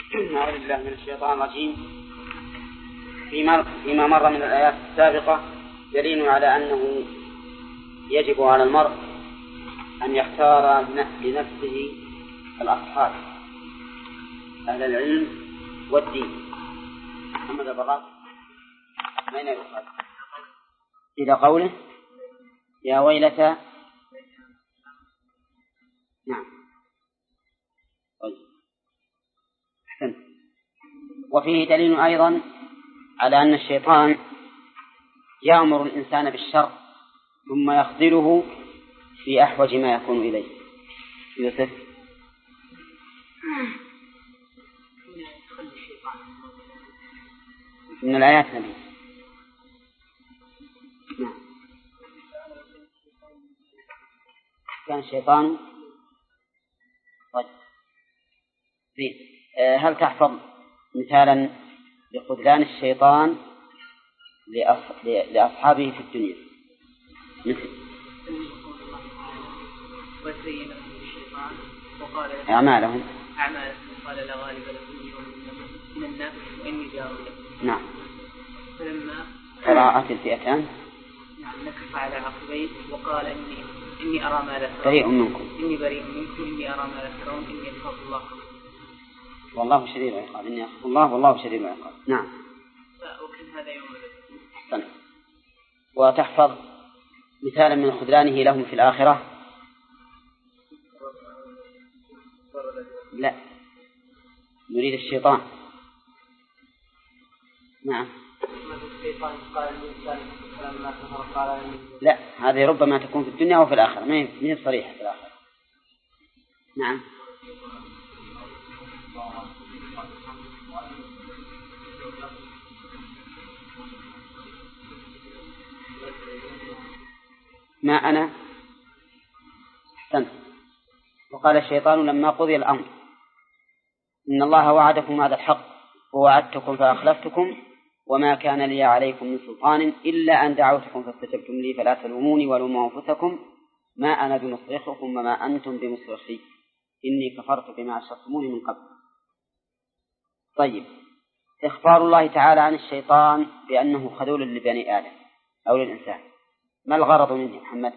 أعوذ بالله من الشيطان الرجيم. فيما مر من الآيات السابقة دليل على أنه يجب على المرء أن يختار لنفسه الأصحاب أهل العلم والدين. محمد البراء أين يقال؟ إلى قوله يا ويلتى. نعم. طيب. وفيه دليل أيضا على أن الشيطان يأمر الإنسان بالشر ثم يخذله في أحوج ما يكون إليه. يوسف. من الآيات نبي. نعم. كان الشيطان. طيب. هل تحفظ مثالا لخذلان الشيطان لأصحابه في الدنيا؟ مثل وزين الشيطان وقال أعمالهم قال لا غالب لكم من الناس وإني جار لكم. نعم. فلما تراءت الفئتان نكف على عقبيه وقال إني أرى ما لا ترون. بريء منكم. إني بريء منكم إني أرى ما لا ترون إني أخاف الله والله شديد العقاب. إني أخاف الله والله شديد العقاب. نعم. وكان هذا يوم الدين. وتحفظ مثالا من خذلانه لهم في الآخرة؟ لا، نريد الشيطان. نعم. لا، هذه ربما تكون في الدنيا وفي الآخرة، ما هي صريحة في الآخرة. نعم. ما أنا أحسنت. وقال الشيطان لما قضي الأمر إن الله وعدكم هذا الحق ووعدتكم فأخلفتكم وما كان لي عليكم من سلطان إلا أن دعوتكم فاستجبتم لي فلا تلوموني ولوموا أنفسكم ما أنا بمصرخكم وما أنتم بمصرخي إني كفرت بما أشركتموني من قبل. طيب، إخبار الله تعالى عن الشيطان بأنه خذول لبني آدم أو للإنسان، ما الغرض منه محمد؟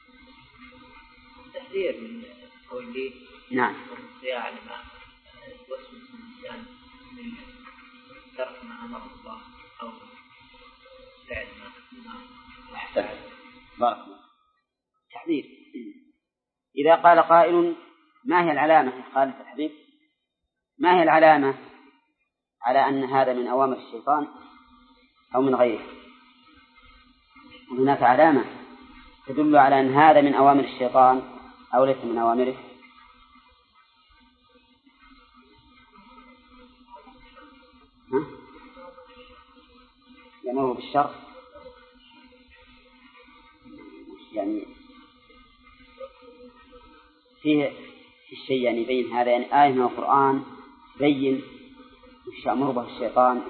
تحذير من قوله. نعم. يعني ما وسوس الإنسان من ترك ما أمر الله أو فعل ما أحسن. بارك الله. تحذير. إذا قال قائل ما هي العلامة يا خالد الحبيب؟ ما هي العلامة على أن هذا من أوامر الشيطان أو من غيره؟ هناك علامة تدل على أن هذا من أوامر الشيطان أو ليس من أوامره؟ يأمره بالشر، يعني فيه الشيء يعني يبين هذا، يعني آية من القرآن بين وش يأمر به الشيطان.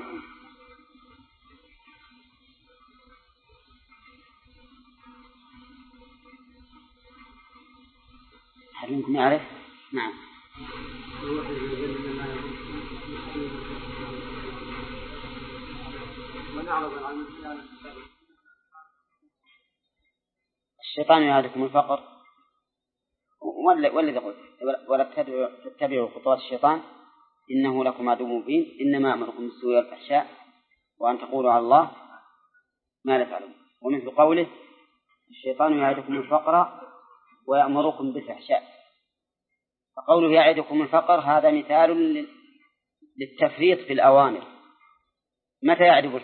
هل يمكن يعرف؟ نعم. الشيطان يعدكم الفقر والذي قلت ولا تتبعوا خطوات الشيطان إنه لكم عدو مبين إنما أمركم بالسوء والفحشاء وأن تقولوا على الله ما لا تعلمون. ومثل قوله الشيطان يعدكم الفقر ويأمركم بالفحشاء، فقوله يعدكم الفقر هذا مثال للتفريط في الأوامر. متى يعدب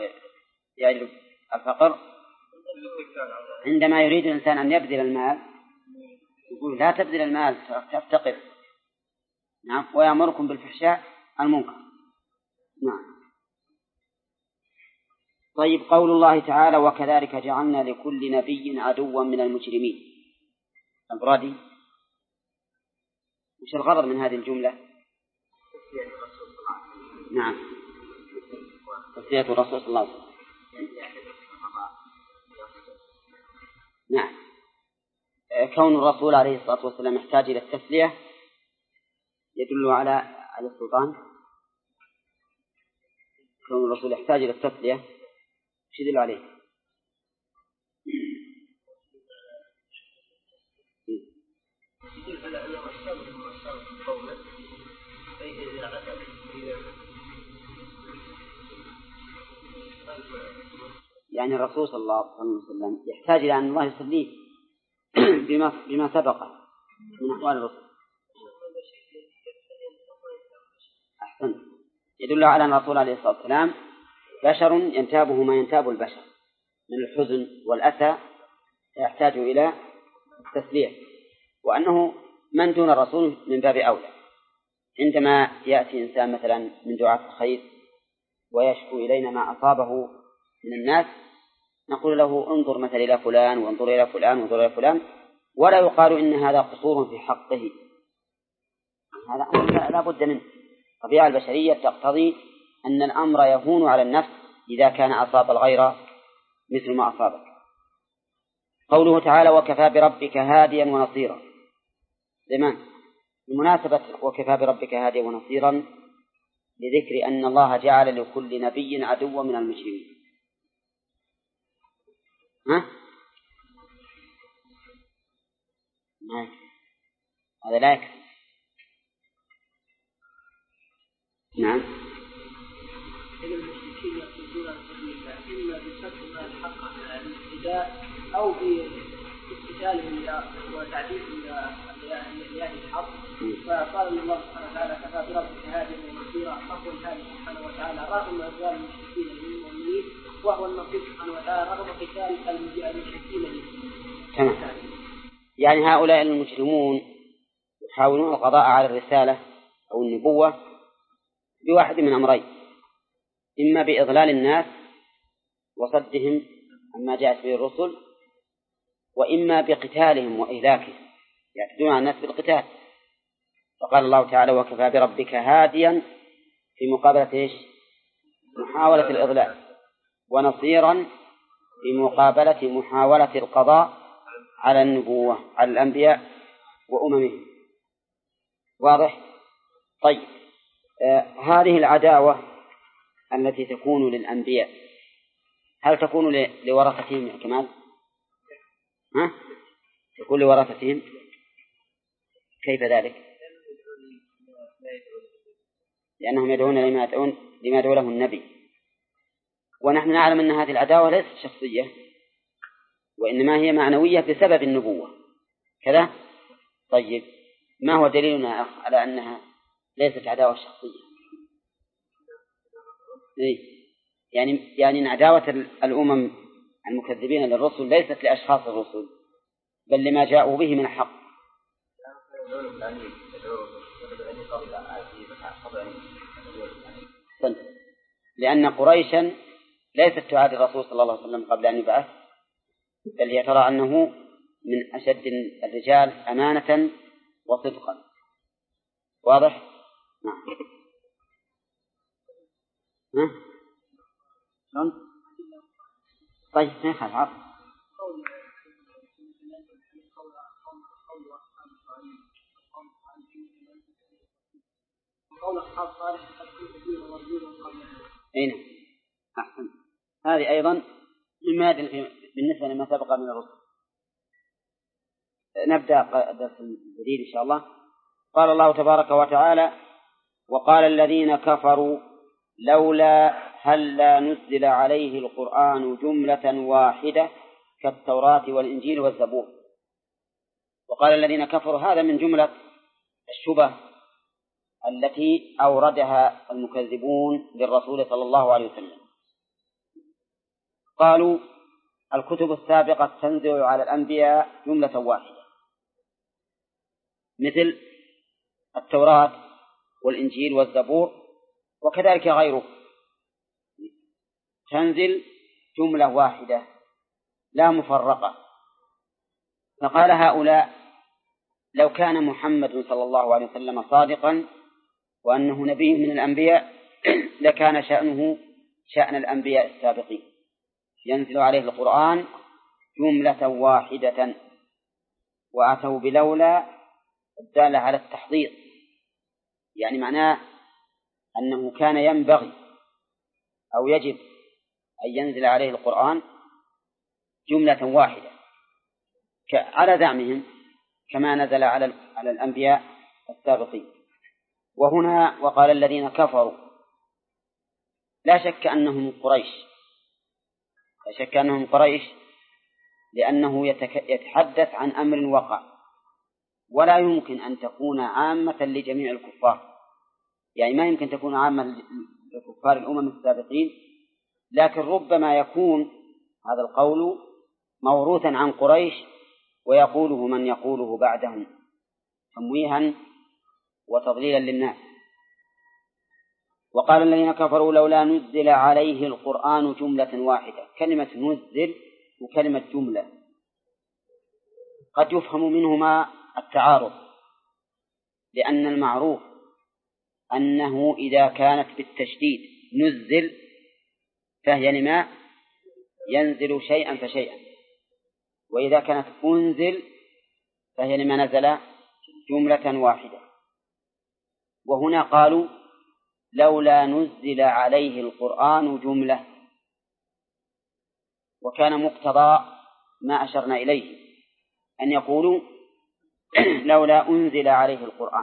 الفقر؟ عندما يريد الإنسان أن يبذل المال يقول لا تبذل المال تفتقر. نعم. ويأمركم بالفحشاء المنكر. نعم. طيب، قول الله تعالى وكذلك جعلنا لكل نبي عدوا من المجرمين. البرادي وش الغرض من هذه الجملة؟ نعم، تسلية الرسول صلى الله عليه وسلم. نعم. كون الرسول عليه الصلاة والسلام يحتاج إلى التسلية يدل على السلطان. كون الرسول يحتاج إلى التسلية وش يدل عليه؟ يعني الرسول صلى الله عليه وسلم يحتاج إلى أن الله يسليه بما سبق من أحوال الرسول. أحسن، يدل على أن الرسول عليه الصلاة والسلام بشر ينتابه ما ينتاب البشر من الحزن والأسى، يحتاج إلى التسلية، وأنه من دون الرسول من باب أولى. عندما يأتي إنسان مثلا من دعاة الخير ويشكو إلينا ما أصابه من الناس، نقول له انظر مثلا إلى فلان وانظر إلى فلان وانظر إلى فلان، ولا يقال إن هذا قصور في حقه. هذا أمر لا بد منه. الطبيعة البشرية تقتضي أن الأمر يهون على النفس إذا كان أصاب الغير مثل ما أصابك. قوله تعالى وكفى بربك هاديا ونصيرا. لمن؟ بمناسبة وكفى بربك هاديا ونصيرا لذكر أن الله جعل لكل نبي عدوا من المجرمين. هذا لا يكفي. نعم. المشركين يقصدون إما بفتح الحق على الابتداء أو باستدلالهم وتعديلهم لأهل الحق. فقال الله سبحانه وتعالى كفى بربك هاديا ونصيرا، حق هذا سبحانه وتعالى رغم أقوال المشركين من المؤمنين، وهو النصير سبحانه وتعالى رغم قتال المشركين منهم. يعني هؤلاء المجرمون يحاولون القضاء على الرسالة أو النبوة بواحد من أمرين: إما بإضلال الناس وصدهم عما جاءت به الرسل، وإما بقتالهم وإهلاكهم، يعتدون على الناس بالقتال. فقال الله تعالى وكفى بربك هاديا في مقابلة إيش؟ محاولة الإضلال، ونصيرا في مقابلة محاولة القضاء على النبوة على الأنبياء وأممهم. واضح؟ طيب، هذه العداوة التي تكون للأنبياء هل تكون لورثتهم يا كمال؟ تكون لورثتهم؟ كيف ذلك؟ لأنهم يدعون لما يدعو له النبي، ونحن نعلم أن هذه العداوة ليست شخصية، وإنما هي معنوية بسبب النبوة كذا. طيب، ما هو دليلنا على أنها ليست عداوة شخصية؟ يعني أن عداوة الأمم المكذبين للرسل ليست لأشخاص الرسل، بل لما جاءوا به من الحق. لأن قريشا ليست تعادي الرسول صلى الله عليه وسلم قبل أن يبعث، بل هي ترى أنه من أشد الرجال أمانة وصدقا. واضح؟ نعم. طيب، ما يخالف عرض. أين؟ أحسن. هذه أيضا مما بالنسبة لما سبق من الرسل. نبدأ الدرس الجديد إن شاء الله. قال الله تبارك وتعالى وقال الذين كفروا لولا هلا نزل عليه القرآن جملة واحدة كالتوراة والإنجيل والزبور. وقال الذين كفروا هذا من جملة الشبه التي أوردها المكذبون للرسول صلى الله عليه وسلم. قالوا الكتب السابقة تنزل على الأنبياء جملة واحدة مثل التوراة والإنجيل والزبور، وكذلك غيره تنزل جملة واحدة لا مفرقة. فقال هؤلاء لو كان محمد صلى الله عليه وسلم صادقا وأنه نبي من الأنبياء لكان شأنه شأن الأنبياء السابقين، ينزل عليه القرآن جملة واحدة، وأتوا بلولا الدالة على التحضير، يعني معناه أنه كان ينبغي أو يجب أن ينزل عليه القرآن جملة واحدة على زعمهم كما نزل على الأنبياء السابقين. وهنا وقال الذين كفروا، لا شك أنهم قريش لأنه يتحدث عن أمر وقع، ولا يمكن أن تكون عامة لجميع الكفار، يعني ما يمكن تكون عامة لكفار الأمم السابقين، لكن ربما يكون هذا القول موروثا عن قريش ويقوله من يقوله بعدهم تمويها وتضليلا للناس. وقال الذين كفروا لولا نزل عليه القرآن جملة واحدة. كلمة نزل وكلمة جملة قد يفهم منهما التعارض، لأن المعروف أنه إذا كانت بالتشديد نزل فهي لما ينزل شيئا فشيئا، وإذا كانت أنزل فهي لما نزل جملة واحدة. وهنا قالوا لولا نزل عليه القرآن جملة، وكان مقتضى ما أشرنا إليه أن يقولوا لولا أنزل عليه القرآن.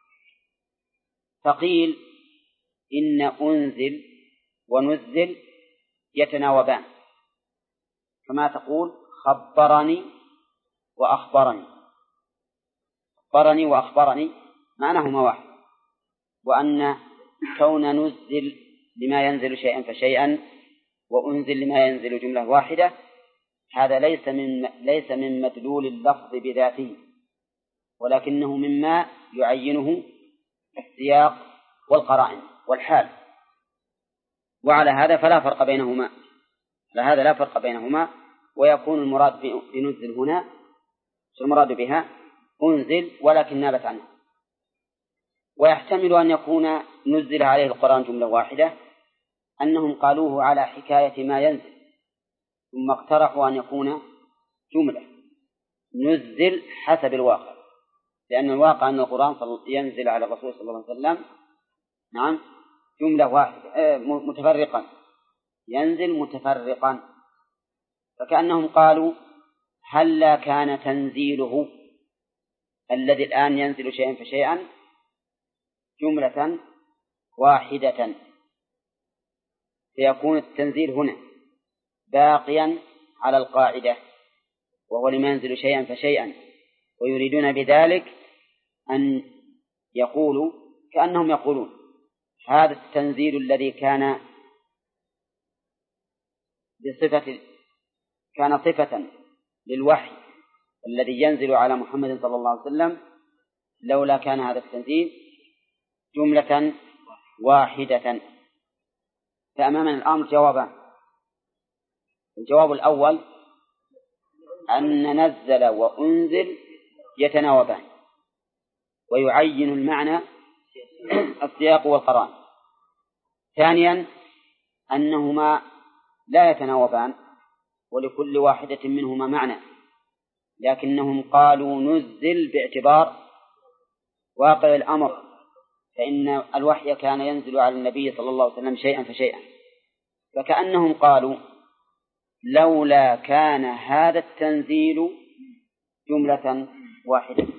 فقيل إن أنزل ونزل يتناوبان، كما تقول خبرني وأخبرني. خبرني وأخبرني معناهما واحد، وأن كون نزل لما ينزل شيئا فشيئا وأنزل لما ينزل جملة واحدة هذا ليس من مدلول اللفظ بذاته، ولكنه مما يعينه السياق والقرائن والحال. وعلى هذا فلا فرق بينهما، لهذا لا فرق بينهما. ويكون المراد بنزل هنا المراد بها أنزل ولكن نابت عنه. ويحتمل أن يكون نزل عليه القرآن جملة واحدة أنهم قالوه على حكاية ما ينزل، ثم اقترحوا أن يكون جملة نزل حسب الواقع، لأن الواقع أن القرآن ينزل على الرسول صلى الله عليه وسلم نعم جملة واحدة متفرقا، ينزل متفرقا. فكأنهم قالوا هلا كان تنزيله الذي الآن ينزل شيئا فشيئا جملة واحدة، فيكون التنزيل هنا باقيا على القاعدة، وهو لما ينزل شيئا فشيئا. ويريدون بذلك أن يقولوا كأنهم يقولون هذا التنزيل الذي كان صفة للوحي الذي ينزل على محمد صلى الله عليه وسلم لولا كان هذا التنزيل جملة واحدة. فأمامنا الأمر جوابان. الجواب الأول أن نزل وأنزل يتناوبان ويعين المعنى السياق والقرآن. ثانيا أنهما لا يتناوبان ولكل واحدة منهما معنى، لكنهم قالوا نزل باعتبار واقع الأمر، فإن الوحي كان ينزل على النبي صلى الله عليه وسلم شيئا فشيئا. فكأنهم قالوا لولا كان هذا التنزيل جملة واحدة.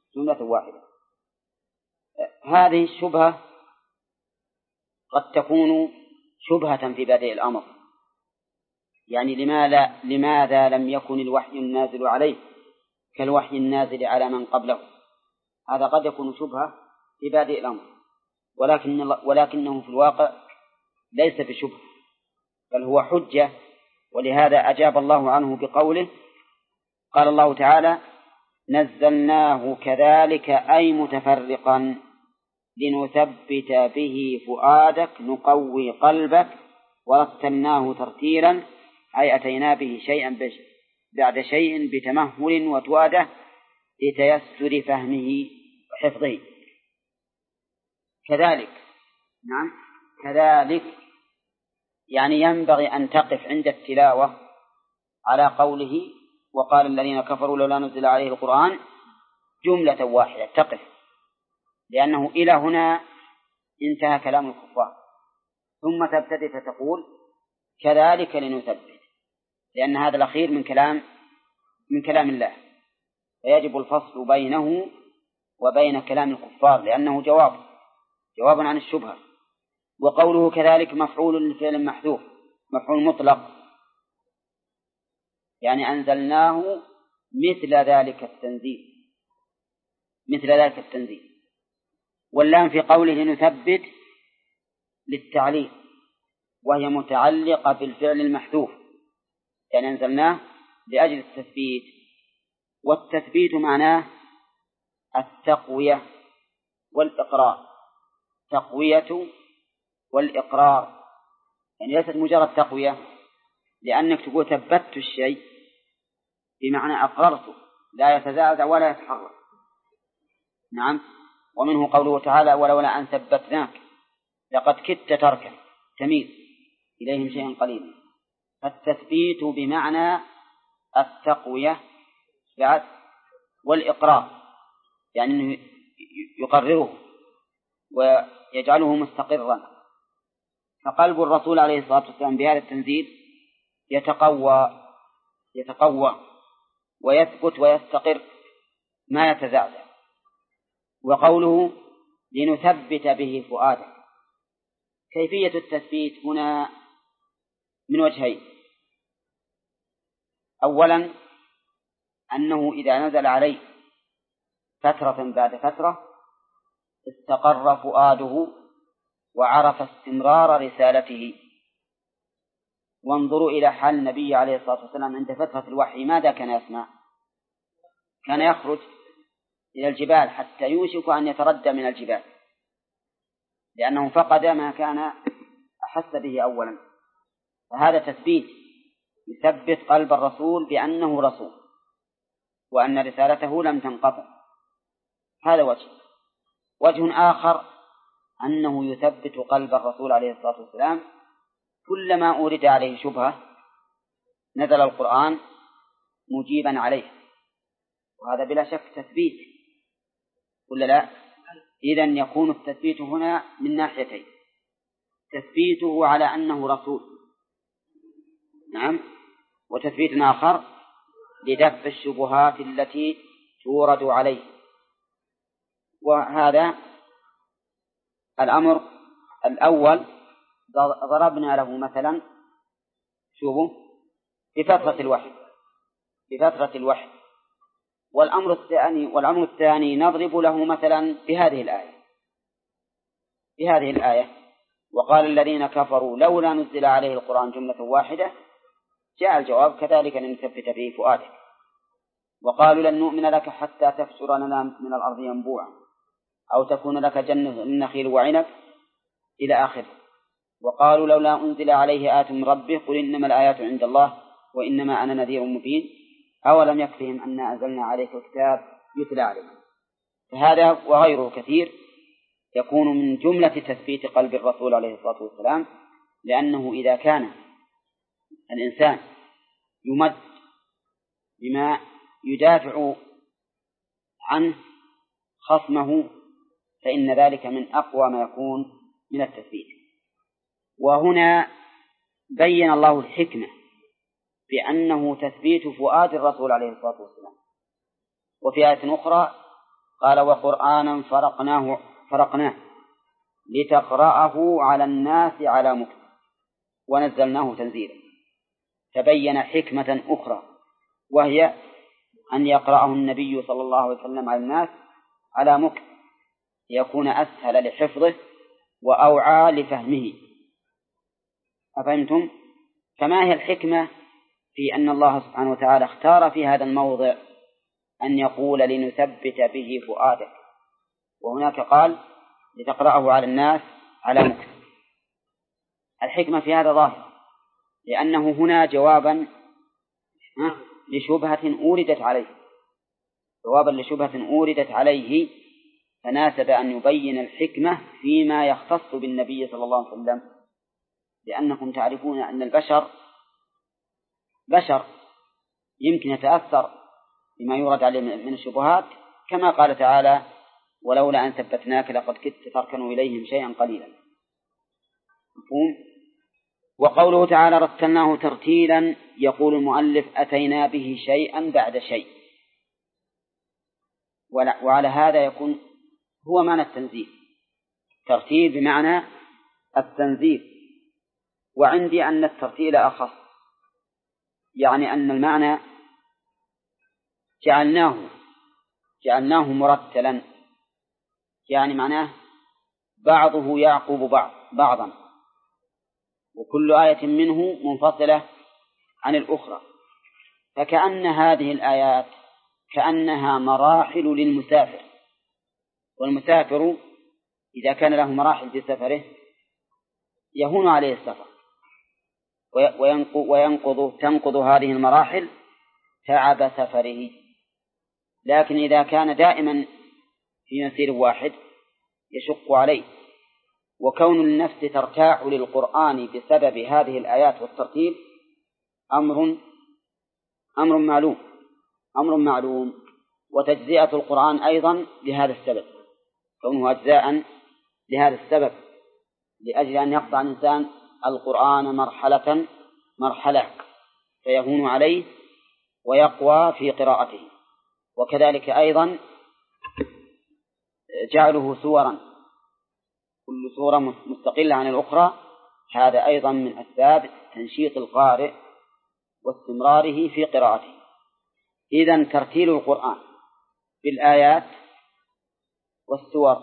هذه الشبهة قد تكون شبهة في بادئ الأمر، يعني لماذا لم يكن الوحي النازل عليه كالوحي النازل على من قبله؟ هذا قد يكون شبهة في بادئ الأمر، ولكنه في الواقع ليس بشبهة بل هو حجة. ولهذا أجاب الله عنه بقوله قال الله تعالى نزلناه كذلك أي متفرقا لنثبت به فؤادك نقوي قلبك ورتلناه ترتيلا أي أتينا به شيئا بعد شيء بتمهل وتوادة لتيسر فهمه وحفظه. كذلك نعم كذلك يعني ينبغي أن تقف عند التلاوة على قوله وقال الذين كفروا لولا نزل عليه القرآن جملة واحدة، تقف، لأنه إلى هنا انتهى كلام الكفار، ثم تبتدئ فتقول كذلك لنثبت، لأن هذا الأخير من كلام الله، فيجب الفصل بينه وبين كلام الكفار، لأنه جواب عن الشبهة. وقوله كذلك مفعول لفعل محذوف، مفعول مطلق، يعني أنزلناه مثل ذلك التنزيل. واللام في قوله لنثبت للتعليق، وهي متعلقة بالفعل المحذوف، يعني أنزلناه لأجل التثبيت، والتثبيت معناه التقوية والإقرار، تقوية والإقرار، يعني ليست مجرد تقوية، لأنك تقول ثبتت الشيء بمعنى أقررته لا يتزعزع ولا يتحرك. نعم. ومنه قوله تعالى ولولا أن ثبتناك لقد كدت تركن تميل إليهم شيئا قليلا. التثبيت بمعنى التقوية بعد والإقرار، يعني أنه يقرره ويجعله مستقرا. فقلب الرسول عليه الصلاة والسلام بهذا التنزيل يتقوى ويثبت ويستقر ما يتزعزع. وقوله لنثبت به فؤادك، كيفية التثبيت هنا من وجهين. أولا أنه إذا نزل عليه فترة بعد فترة استقر فؤاده وعرف استمرار رسالته. وانظروا إلى حال النبي عليه الصلاة والسلام عند فترة الوحي، ماذا كان يصنع؟ كان يخرج إلى الجبال حتى يوشك أن يتردى من الجبال، لأنه فقد ما كان أحس به أولا. فهذا تثبيت يثبت قلب الرسول بأنه رسول وأن رسالته لم تنقطع. هذا وجه آخر أنه يثبت قلب الرسول عليه الصلاة والسلام كلما أورد عليه شبهة نزل القرآن مجيبا عليه، وهذا بلا شك تثبيت ولا لا؟ إذن يكون التثبيت هنا من ناحيتين: تثبيته على أنه رسول، نعم، وتثبيت آخر لدفع الشبهات التي تورد عليه. وهذا الأمر الأول ضربنا له مثلا شوفوا بفترة الوحي. والأمر الثاني نضرب له مثلا بهذه الآية وقال الذين كفروا لولا نزل عليه القرآن جملة واحدة. جاء الجواب كذلك لنثبت به فؤادك. وقالوا لن نؤمن لك حتى تفجر لنا من الأرض ينبوعا أو تكون لك جنة من نخيل وعنب إلى آخره. وقالوا لولا أنزل عليه آية من ربه قل إنما الآيات عند الله وإنما أنا نذير مبين أولم يكفهم أن أنزلنا عليك الكتاب يتلى عليه. فهذا وغيره كثير يكون من جملة تثبيت قلب الرسول عليه الصلاة والسلام، لأنه إذا كان الإنسان يمد بما يدافع عنه خصمه فإن ذلك من أقوى ما يكون من التثبيت. وهنا بين الله الحكمة بأنه تثبيت فؤاد الرسول عليه الصلاة والسلام. وفي آية أخرى قال وقرآنا فرقناه لتقرأه على الناس على مكث ونزلناه تنزيلا. تبين حكمة أخرى وهي أن يقرأه النبي صلى الله عليه وسلم على الناس على مكث ليكون أسهل لحفظه وأوعى لفهمه. أفهمتم؟ فما هي الحكمة في أن الله سبحانه وتعالى اختار في هذا الموضع أن يقول لنثبت به فؤادك، وهناك قال لتقرأه على الناس على مكث؟ الحكمة في هذا ظاهرة، لأنه هنا جوابا لشبهة أوردت عليه، فناسب أن يبين الحكمة فيما يختص بالنبي صلى الله عليه وسلم، لأنكم تعرفون أن البشر يمكن يتأثر بما يورد عليه من الشبهات، كما قال تعالى ولولا أن ثبتناك لقد كدت تركن إليهم شيئا قليلا. مفهوم؟ وقوله تعالى رتلناه ترتيلا يقول المؤلف أتينا به شيئا بعد شيء، وعلى هذا يكون هو معنى التنزيل، ترتيل بمعنى التنزيل. وعندي أن الترتيل أخص، يعني أن المعنى جعلناه مرتلا، يعني معناه بعضه يعقب بعضا، وكل آية منه منفصلة عن الأخرى. فكأن هذه الآيات كأنها مراحل للمسافر، والمسافر إذا كان له مراحل في سفره يهون عليه السفر، تنقض هذه المراحل تعب سفره. لكن إذا كان دائما في مسير واحد يشق عليه. وكون النفس ترتاح للقرآن بسبب هذه الآيات والترتيب أمر معلوم. وتجزئة القرآن أيضا لهذا السبب، كونه أجزاء لهذا السبب، لأجل أن يقطع الإنسان القرآن مرحلة فيهون عليه ويقوى في قراءته. وكذلك أيضا جعله سورا، كل سورة مستقلة عن الأخرى، هذا أيضا من أسباب تنشيط القارئ واستمراره في قراءته. إذن ترتيل القرآن بالآيات والسور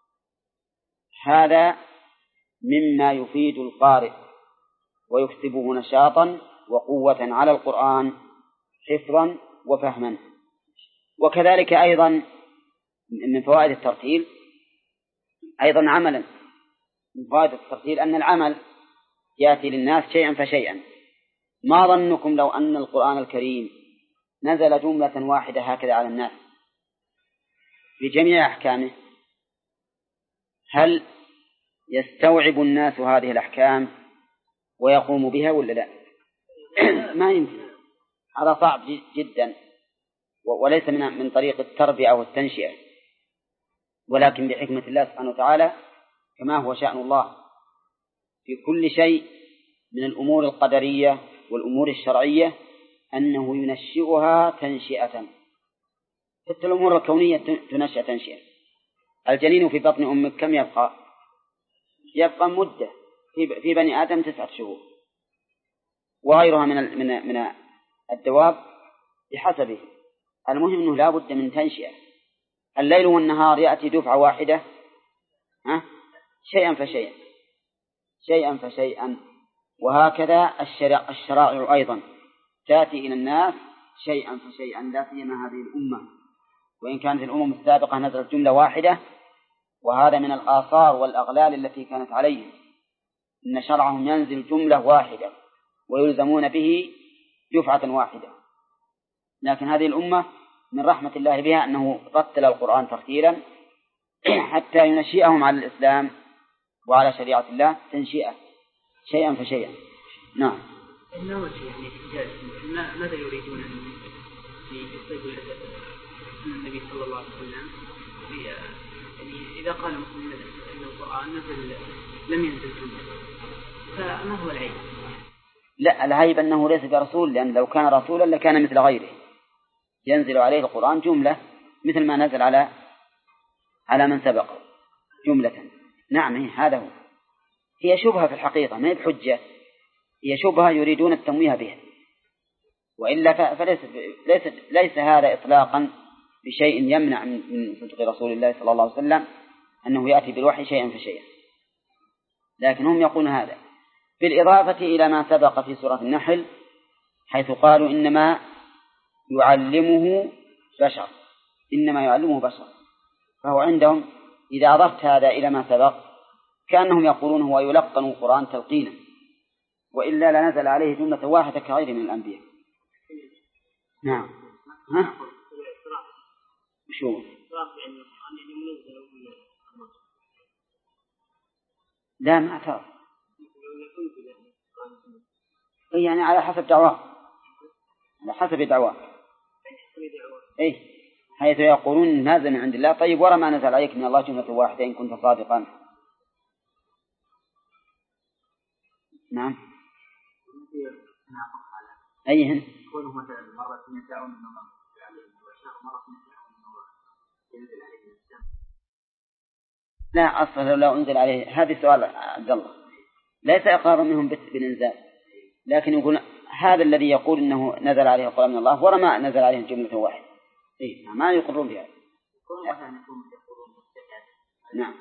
هذا مما يفيد القارئ ويكسبه نشاطا وقوة على القرآن حفظا وفهما. وكذلك أيضا من فوائد الترتيل أيضا عملا، من فوائد الترتيل أن العمل يأتي للناس شيئا فشيئا. ما ظنكم لو أن القرآن الكريم نزل جملة واحدة هكذا على الناس بجميع أحكامه، هل يستوعب الناس هذه الأحكام ويقوم بها ولا لا؟ ما يمكن، هذا صعب جدا، وليس من طريق التربية أو التنشئة، ولكن بحكمة الله سبحانه وتعالى كما هو شأن الله في كل شيء من الأمور القدرية والأمور الشرعية أنه ينشئها تنشئة. حتى الأمور الكونية تنشئ تنشئة. الجنين في بطن أمك كم يبقى مدة في بني آدم 9 شهور، وغيرها من الدواب بحسبه. المهم أنه لا بد من تنشئة. الليل والنهار يأتي دفعة واحدة شيئا فشيئا. وهكذا الشرائع أيضا تأتي إلى الناس شيئا فشيئا، لا سيما هذه الأمة، وإن كانت الأمم السابقة نزلت جملة واحدة، وهذا من الآثار والأغلال التي كانت عليهم، إن شرعهم ينزل جملة واحدة ويلزمون به دفعة واحدة. لكن هذه الأمة من رحمة الله بها أنه رتل القرآن ترتيلا حتى ينشئهم على الإسلام وعلى شريعة الله تنشئة شيئا فشيئا. نعم. ماذا يريدون في يصيبوا النبي صلى الله عليه وسلم؟ يعني إذا قال المسلمين أن القرآن لم ينزل جملة، فما هو العيب؟ لا، العيب أنه ليس برسول، لأن لو كان رسولا لكان مثل غيره ينزل عليه القرآن جملة مثل ما نزل على من سبق جملة. نعم، هذا هو. هي شبهة في الحقيقة، ما هي بحجة، هي شبهة يريدون التمويه بها، وإلا فليس هذا إطلاقا بشيء يمنع من صدق رسول الله صلى الله عليه وسلم أنه يأتي بالوحي شيئا فشيئا. لكن هم يقولون هذا بالإضافة إلى ما سبق في سورة النحل، حيث قالوا إنما يعلمه بشر. فهو عندهم إذا أضفت هذا إلى ما سبق كأنهم يقولون هو يلقن القرآن تلقينا، وإلا لنزل عليه جملة واحدة كغير من الأنبياء. نعم. شو؟ لا، ما اعترف، يعني على حسب دعواه. حيث يقولون نازل من عند الله. طيب، ورا ما نزل عليك من الله جملة واحدة إن كنت صادقا. نعم. أيهن؟ كونه مثلا مرة يدعون أنه مرة ينزل عليه الدم. لا، أصلا لو أنزل عليه، هذه سؤال عبد الله، ليس إقرار منهم بالإنزال، لكن يقول هذا الذي يقول إنه نزل عليه القرآن من الله ورما نزل عليه جملة واحدة، إيه ما يقرون بها. نعم.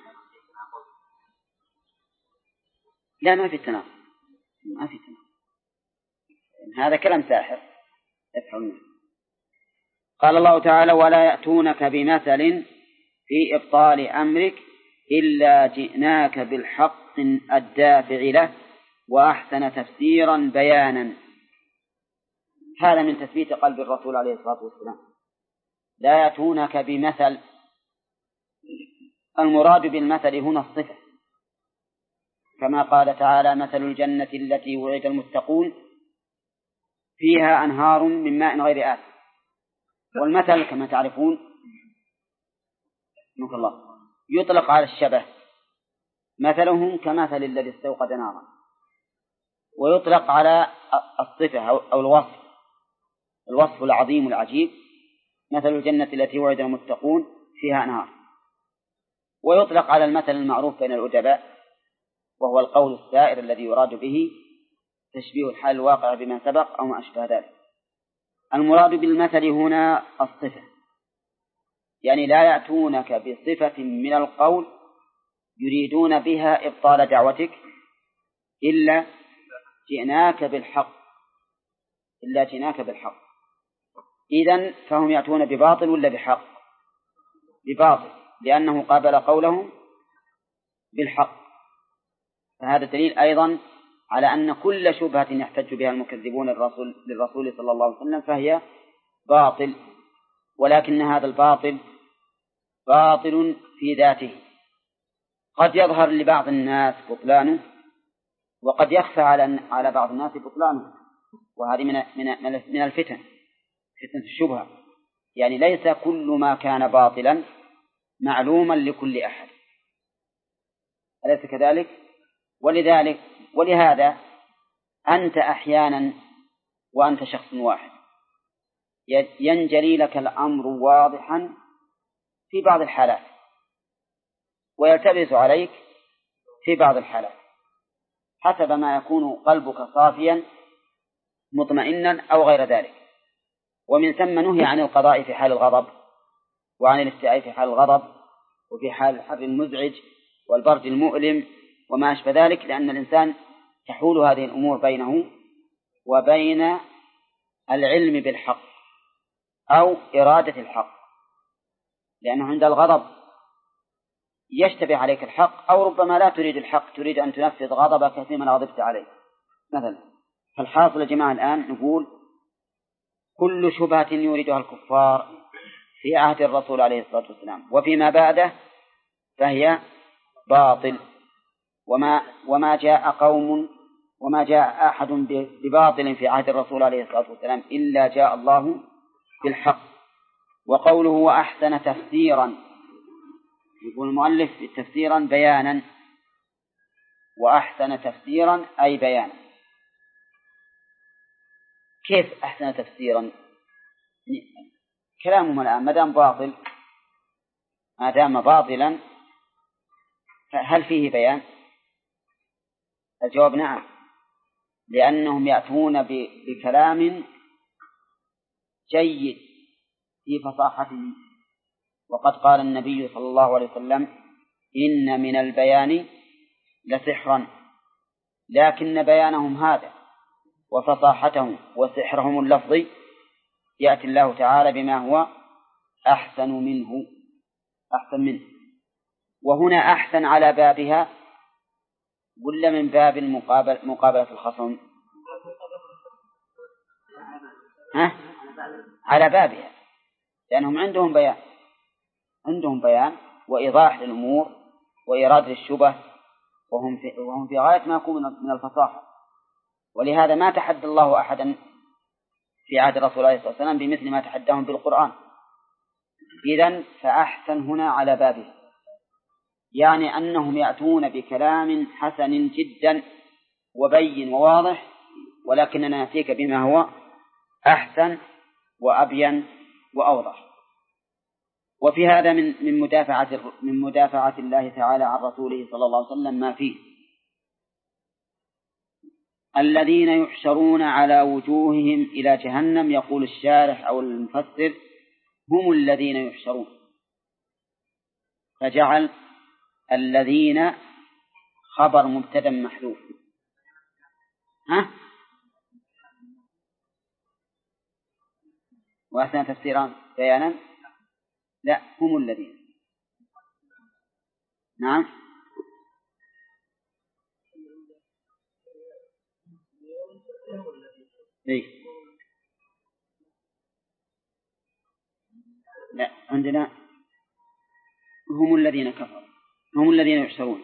لا، ما في تناقض، ما في تناقض، هذا كلام ساحر يفهمون. قال الله تعالى: ولا يأتونك بمثل في إبطال أمرك إلا جئناك بالحق الدافع له وأحسن تفسيرا بيانا. هذا من تثبيت قلب الرسول عليه الصلاة والسلام. لا يأتونك بمثل، المراد بالمثل هنا الصفة، كما قال تعالى: مثل الجنة التي وعد المتقون فيها أنهار من ماء غير آسن. والمثل كما تعرفون نك الله يطلق على الشبه، مثلهم كمثل الذي استوقد نارا، ويطلق على الصفة أو الوصف العظيم العجيب، مثل الجنة التي وعد المتقون فيها أنهار. ويطلق على المثل المعروف بين الأدباء، وهو القول السائر الذي يراد به تشبيه الحال الواقع بما سبق أو ما أشبه ذلك. المراد بالمثل هنا الصفة، يعني لا يأتونك بصفة من القول يريدون بها إبطال دعوتك إلا جئناك بالحق، إذن فهم يأتون بباطل ولا بحق؟ بباطل، لأنه قابل قولهم بالحق. فهذا دليل أيضا على أن كل شبهة يحتج بها المكذبون للرسول صلى الله عليه وسلم فهي باطل، ولكن هذا الباطل باطل في ذاته، قد يظهر لبعض الناس بطلانه وقد يخفى على بعض الناس بطلانه، وهذه من الفتن، فتنة الشبهة، يعني ليس كل ما كان باطلا معلوما لكل أحد، أليس كذلك؟ ولهذا أنت أحيانا وأنت شخص واحد ينجلي لك الأمر واضحا في بعض الحالات ويلتبس عليك في بعض الحالات، حسب ما يكون قلبك صافيا مطمئنا أو غير ذلك. ومن ثم نهي عن القضاء في حال الغضب، وعن الاستيعاب في حال الغضب، وفي حال الحر المزعج والبرد المؤلم وما أشبه ذلك، لأن الإنسان تحول هذه الأمور بينه وبين العلم بالحق أو إرادة الحق، لأنه عند الغضب يشتبه عليك الحق، أو ربما لا تريد الحق، تريد أن تنفذ غضبك فيما غضبت عليه مثلا. فالحاصل يا جماعة الآن نقول كل شبهة يريدها الكفار في عهد الرسول عليه الصلاة والسلام وفيما بعده فهي باطل، وما جاء أحد بباطل في عهد الرسول عليه الصلاة والسلام إلا جاء الله بالحق. وقوله وأحسن تفسيرا، يقول المؤلف تفسيرا بيانا، وأحسن تفسيرا أي بيانا. كيف أحسن تفسيرا؟ كلامهم الآن ما دام باطلا هل فيه بيان؟ الجواب نعم، لأنهم يأتون بكلام جيد في فصاحته. وقد قال النبي صلى الله عليه وسلم إن من البيان لسحرا، لكن بيانهم هذا وفصاحتهم وسحرهم اللفظي يأتي الله تعالى بما هو أحسن منه. وهنا أحسن على بابها ولا من باب مقابلة الخصم؟ على بابها، لأنهم عندهم بيان وإيضاح للأمور وإيراد للشبه، وهم في غاية ما يكون من الفصاحة. ولهذا ما تحدى الله أحدا في عهد الرسول عليه الصلاة والسلام بمثل ما تحداهم بالقرآن. إذن فأحسن هنا على بابه، يعني أنهم يأتون بكلام حسن جدا وبين وواضح، ولكننا نأتيك بما هو أحسن وأبين وأوضح. وفي هذا من مدافعة الله تعالى عن رسوله صلى الله عليه وسلم ما فيه: الذين يحشرون على وجوههم إلى جهنم. يقول الشارح أو المفسر: هم الذين يحشرون، فجعل الذين خبر مبتدأ محذوف. وأحسن تفسيرا بيانا: لا، هم الذين. نعم. إيه؟ لا، عندنا هم الذين كفروا، هم الذين يحشرون.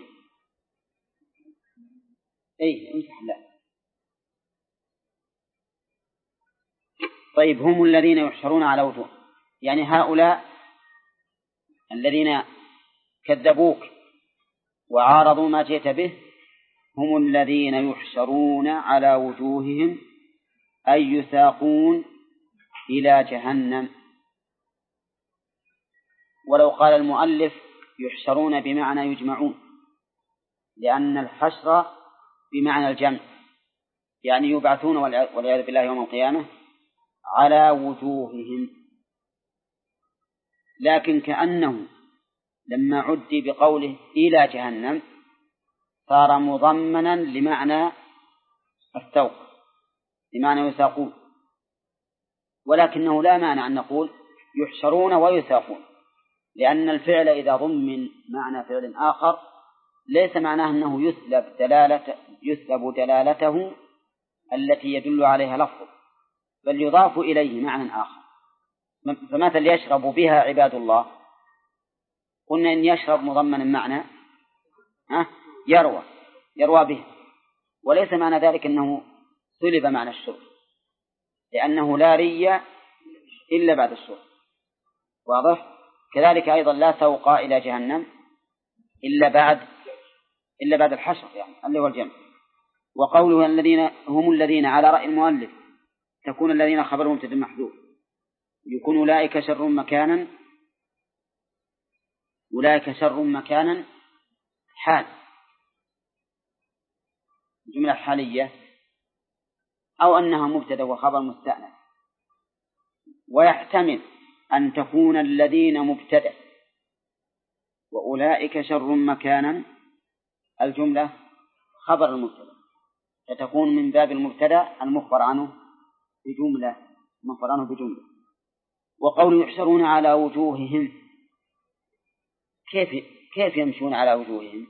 أي امسح. لا، طيب، هم الذين يحشرون على وجوه، يعني هؤلاء الذين كذبوك وعارضوا ما جئت به هم الذين يحشرون على وجوههم، أي يساقون إلى جهنم. ولو قال المؤلف يحشرون بمعنى يجمعون، لأن الحشر بمعنى الجمع، يعني يبعثون والعياذ بالله يوم القيامة على وجوههم. لكن كأنه لما عدي بقوله إلى جهنم صار مضمنا لمعنى السوق، بمعنى يساقون، ولكنه لا مانع أن نقول يحشرون ويساقون، لأن الفعل إذا ضمن معنى فعل آخر ليس معناه أنه يسلب دلالته التي يدل عليها لفظه، بل يضاف إليه معنى آخر. فمثل يشرب بها عباد الله، قلنا إن يشرب مضمن معنى يروى به، وليس معنى ذلك أنه سلب معنى الشرب، لأنه لا ري إلا بعد الشرب. واضح؟ كذلك أيضا لا سوق إلى جهنم إلا بعد الحشر، يعني اللي هو الجمع. وقوله الذين هم الذين على رأي المؤلف تكون الذين خبر مبتدأ محذوف، يكون أولئك شر مكانا حال، جملة حالية، أو أنها مبتدأ وخبر مستأنف. ويحتمل أن تكون الذين مبتدأ وأولئك شر مكانا الجملة خبر المبتدأ، فتكون من باب المبتدأ المخبر عنه بجملة. وقول يحشرون على وجوههم، كيف يمشون على وجوههم؟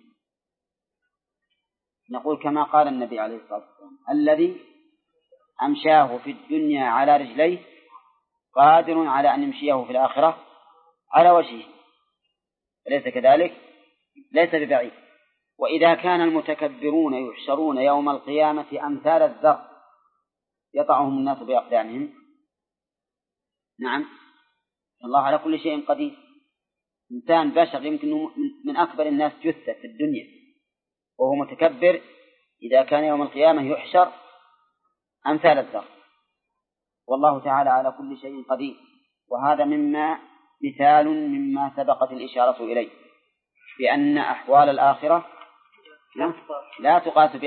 نقول كما قال النبي عليه الصلاة والسلام: الذي أمشاه في الدنيا على رجليه قادر على أن يمشيه في الآخرة على وجهه. أليس كذلك؟ ليس ببعيد. وإذا كان المتكبرون يحشرون يوم القيامة أمثال الذر يطعهم الناس بأقدامهم، نعم، الله على كل شيء قدير. إنسان بشر يمكن من أكبر الناس جثة في الدنيا وهو متكبر، إذا كان يوم القيامة يحشر أمثال الذر، والله تعالى على كل شيء قدير. وهذا مثال مما سبقت الإشارة إليه، بأن أحوال الآخرة لا تقاس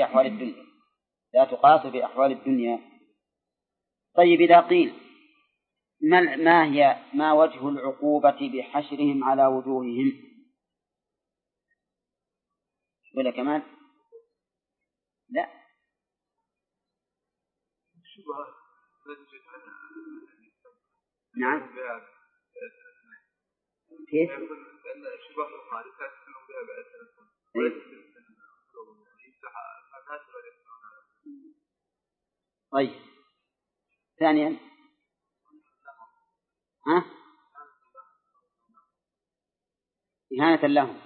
بأحوال الدنيا. طيب، إذا قيل ما وجه العقوبة بحشرهم على وجوههم؟ ولا كمان لا، نعم، كيف؟ طيب، ثانيا إهانة لهم،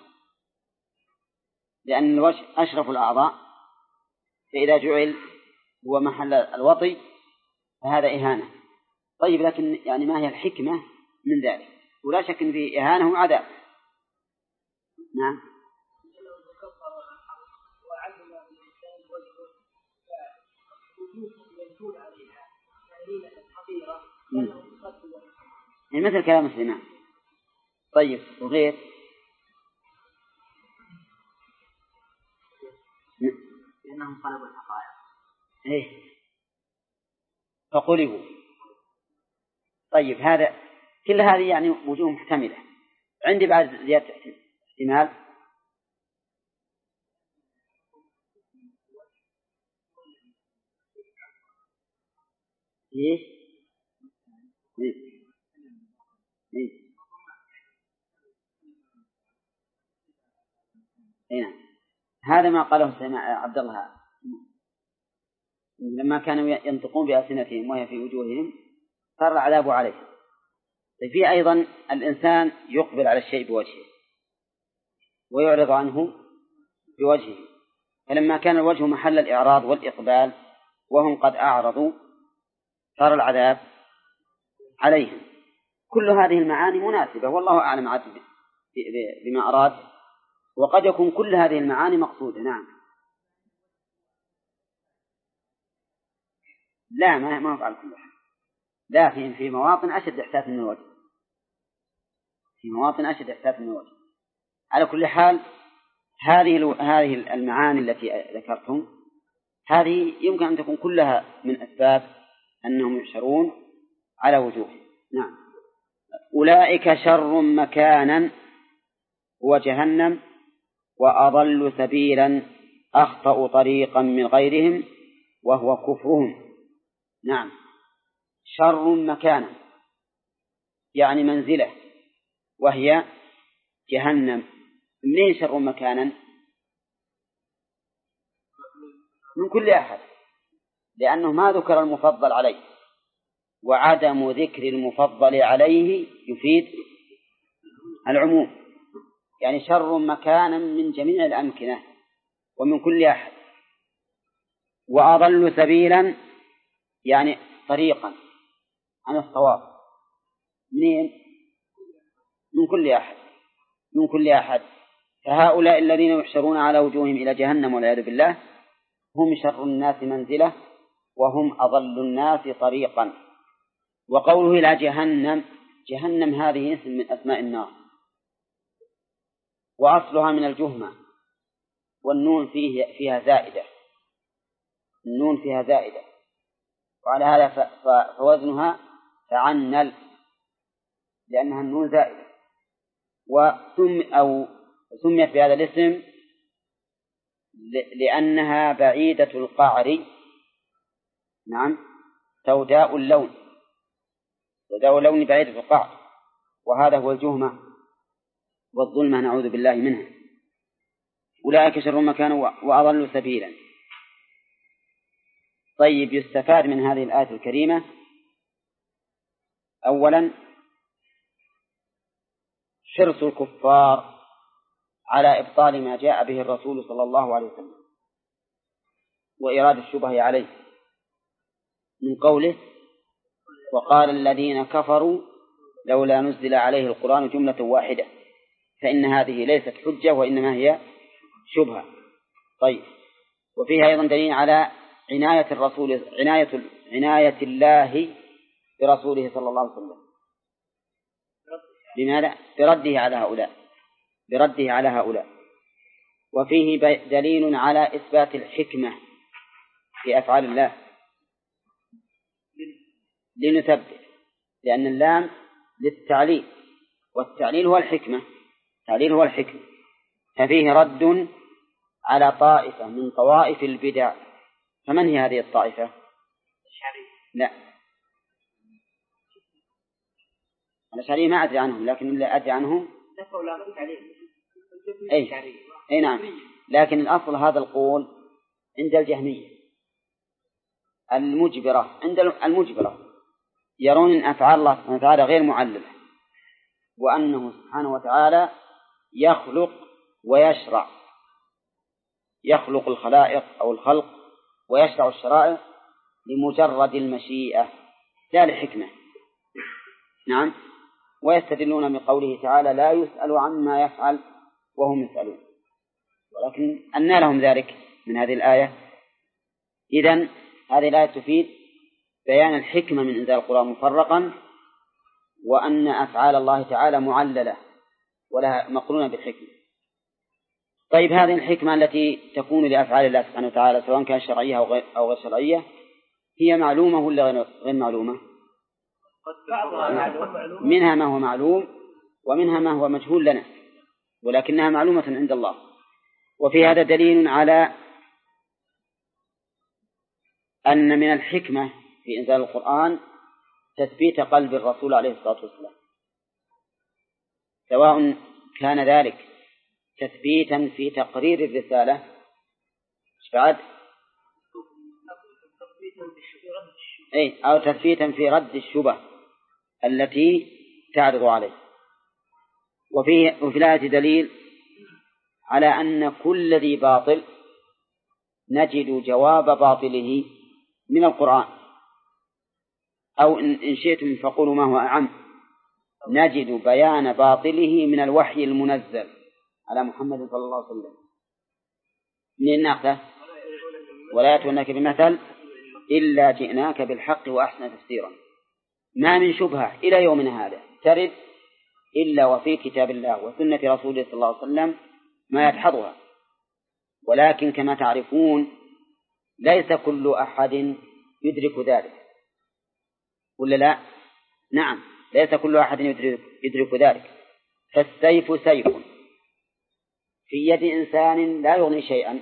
لأن الوجه أشرف الأعضاء، فإذا جعل هو محل الوطي فهذا إهانة. طيب، لكن يعني ما هي الحكمة من ذلك؟ ولا شك أن فيه إهانة وعذاب. نعم. يمشون عليها مهينة حقيرة يعني مثل كلام سليمان. طيب وغير لأنهم طلبوا الحقائق فقلبوا. طيب هذا كل هذه يعني وجوه محتملة. عندي بعد زيادة احتمال هذا ما قاله عبد الله لما كانوا ينطقون بألسنتهم وهي في وجوههم صار العذاب عليهم. في أيضا الإنسان يقبل على الشيء بوجهه ويعرض عنه بوجهه، فلما كان الوجه محل الإعراض والإقبال وهم قد أعرضوا صار العذاب عليهم. كل هذه المعاني مناسبة والله أعلم عاد بما أراد، وقد يكون كل هذه المعاني مقصودة. نعم. لا ما أفعل كل حال، لكن في مواطن أشد إحساس من الوجه، في مواطن أشد إحساس من الوجه. على كل حال هذه المعاني التي ذكرتم هذه يمكن أن تكون كلها من أسباب أنهم يحشرون على وجوه. نعم. أولئك شر مكانا وجهنم وأضل سبيلا أخطأ طريقا من غيرهم وهو كفرهم. نعم. شر مكانا يعني منزلة وهي جهنم. منين شر مكانا؟ من كل أحد، لأنه ما ذكر المفضل عليه، وعدم ذكر المفضل عليه يفيد العموم، يعني شر مكانا من جميع الأمكنة ومن كل أحد. وأضل سبيلا يعني طريقا عن الصواب. منين؟ من كل أحد، من كل أحد. فهؤلاء الذين يحشرون على وجوههم إلى جهنم والعياذ بالله هم شر الناس منزلة وهم أضل الناس طريقا. وقوله إلى جهنم، جهنم هذه اسم من أسماء النار، وأصلها من الجهمة، والنون فيها زائدة، النون فيها زائدة، وعلى هذا فوزنها فعنل لأنها النون زائدة. سميت بهذا الاسم لأنها بعيدة القعر. نعم. سوداء اللون، سوداء اللون بعيدة القعر، وهذا هو الجهمة والظلمة نعوذ بالله منها. أولئك شر مكانا وأضل سبيلا. طيب يستفاد من هذه الآية الكريمة أولا حرص الكفار على إبطال ما جاء به الرسول صلى الله عليه وسلم وإيراد الشبه عليه من قوله وقال الذين كفروا لولا نزل عليه القرآن جملة واحدة، فإن هذه ليست حجة وإنما هي شبهة. طيب وفيها أيضا دليل على عناية الرسول عناية الله برسوله صلى الله عليه وسلم. لماذا؟ برده على هؤلاء. وفيه دليل على إثبات الحكمة في أفعال الله لنثبت، لأن اللام للتعليل، والتعليل هو الحكمة، التعليل هو الحكمة. ففيه رد على طائفة من طوائف البدع. فمن هي هذه الطائفة؟ لا، الأشعرية ما أدري عنهم، لكن اللي أدري عنهم أي نعم، لكن الأصل هذا القول عند الجهمية المجبرة. عند المجبرة يرون أن أفعال الله سبحانه وتعالى غير معللة، وأنه سبحانه وتعالى يخلق ويشرع، يخلق الخلائق أو الخلق ويشرع الشرائع لمجرد المشيئة لا لحكمة. نعم. ويستدلون بقوله تعالى لا يسأل عما يفعل وهم يسألون. ولكن أنى لهم ذلك من هذه الآية؟ إذن هذه الآية تفيد بيان الحكمة من إنزال القرآن مفرقا، وأن أفعال الله تعالى معللة ولا مقرونة بالحكمة. طيب هذه الحكمة التي تكون لأفعال الله سبحانه وتعالى سواء كانت شرعية أو غير شرعية هي معلومة ولا غير معلومة؟ منها ما هو معلوم ومنها ما هو مجهول لنا، ولكنها معلومة عند الله. وفي هذا دليل على أن من الحكمة في إنزال القرآن تثبيت قلب الرسول عليه الصلاة والسلام، سواء كان ذلك تثبيتا في تقرير الرسالة بعد أو تثبيتا في رد الشبه التي تعرض عليه. وفي الآية دليل على أن كل ذي باطل نجد جواب باطله من القرآن، أو إن شئتم فقولوا ما هو أعم، نجد بيان باطله من الوحي المنزل على محمد صلى الله عليه وسلم. من الناقة ولا يأتونك بمثل إلا جئناك بالحق وأحسن تفسيرا. ما من شبهة إلى يومنا هذا ترد إلا وفي كتاب الله وسنة رسوله صلى الله عليه وسلم ما يدحضها. ولكن كما تعرفون ليس كل أحد يدرك ذلك، ولا لا؟ نعم، ليس كل أحد يدرك ذلك. فالسيف سيف في يد إنسان لا يغني شيئا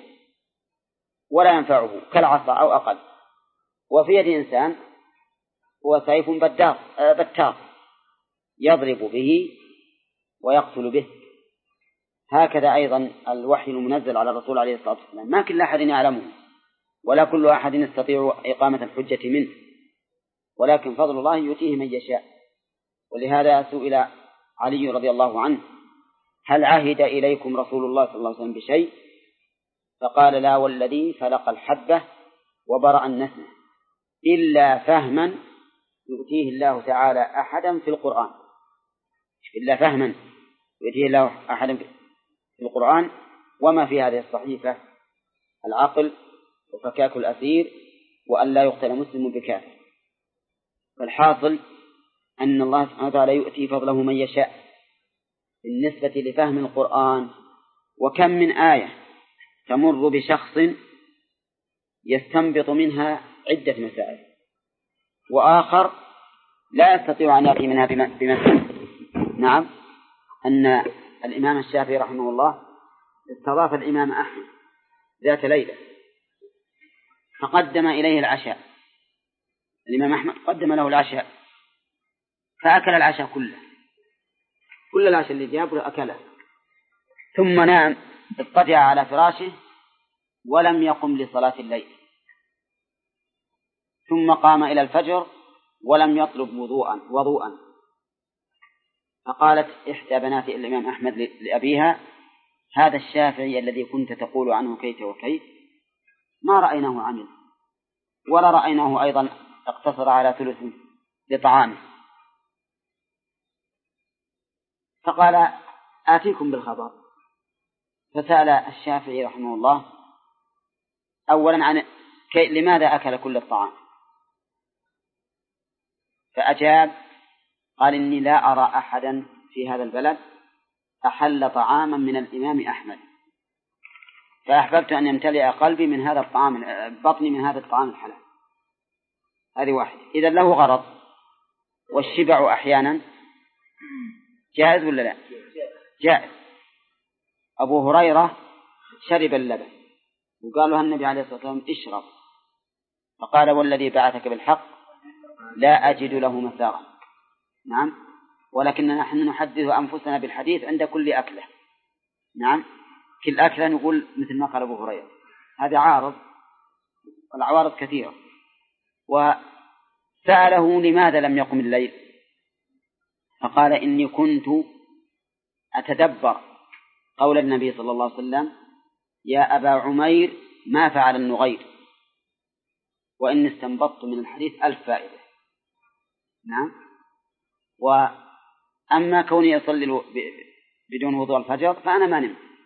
ولا ينفعه كالعصا أو أقل، وفي يد إنسان هو سيف بتار يضرب به ويقتل به. هكذا أيضا الوحي المنزل على الرسول عليه الصلاة والسلام ما كل أحد يعلمه ولا كل أحد يستطيع إقامة الحجة منه، ولكن فضل الله يؤتيه من يشاء. ولهذا سئل علي رضي الله عنه: هل عهد إليكم رسول الله صلى الله عليه وسلم بشيء؟ فقال: لا والذي فلق الحبة وبرأ النسمة إلا فهما يؤتيه الله تعالى أحدا في القرآن. إلا فهما يؤتيه الله أحدا في القرآن، وما في هذه الصحيفة العقل وفكاك الأسير وأن لا يقتل مسلم بكافر. فالحاصل أن الله سبحانه وتعالى يؤتي فضله من يشاء بالنسبة لفهم القرآن. وكم من آية تمر بشخص يستنبط منها عدة مسائل، وآخر لا يستطيع أن يأتي منها بمثل. نعم، أن الإمام الشافعي رحمه الله استضاف الإمام أحمد ذات ليلة فقدم إليه العشاء. الإمام أحمد قدم له العشاء فأكل العشاء كل العشاء اللي جابه أكله، ثم نام اضطجع على فراشه ولم يقم لصلاة الليل، ثم قام إلى الفجر ولم يطلب وضوءا. فقالت إحدى بنات الإمام أحمد لأبيها: هذا الشافعي الذي كنت تقول عنه كيت وكيت ما رأيناه عمل، ولا رأيناه أيضا اقتصر على ثلث لطعامه. فقال: آتيكم بالخبر. فسأل الشافعي رحمه الله أولا عن لماذا أكل كل الطعام، فأجاب قال: إني لا أرى أحدا في هذا البلد أحل طعاما من الإمام أحمد، فأحببت أن يمتلئ قلبي من هذا الطعام، بطني من هذا الطعام الحلال. هذه واحدة. إذا له غرض، والشبع أحيانا جائز ولا لا؟ جائز. أبو هريرة شرب اللبن وقال له النبي عليه الصلاة والسلام: اشرب، فقال: والذي بعثك بالحق لا أجد له مساغا. نعم، ولكننا نحن نحدث أنفسنا بالحديث عند كل أكلة. نعم، كل أكلة نقول مثل ما قال أبو هريرة. هذا عارض، والعوارض كثيرة. وسأله: لماذا لم يقم الليل؟ فقال: إني كنت أتدبر قول النبي صلى الله عليه وسلم: يا أبا عمير ما فعل النغير، وإن استنبطت من الحديث 1000 فائدة. نعم. وأما كوني أصلي بدون وضوء الفجر فأنا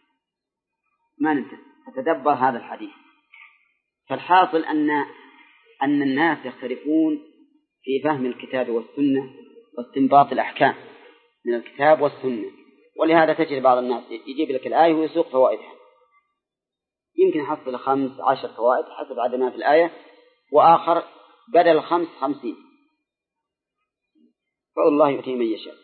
ما نمت أتدبر هذا الحديث. فالحاصل أن أن الناس يختلفون في فهم الكتاب والسنة واستنباط الأحكام من الكتاب والسنة، ولهذا تجد بعض الناس يجيب لك الآية ويسوق فوائدها، يمكن يحصل 15 فوائد حسب عدد ما في الآية، وآخر بدل 50. فالله يؤتي من يشاء.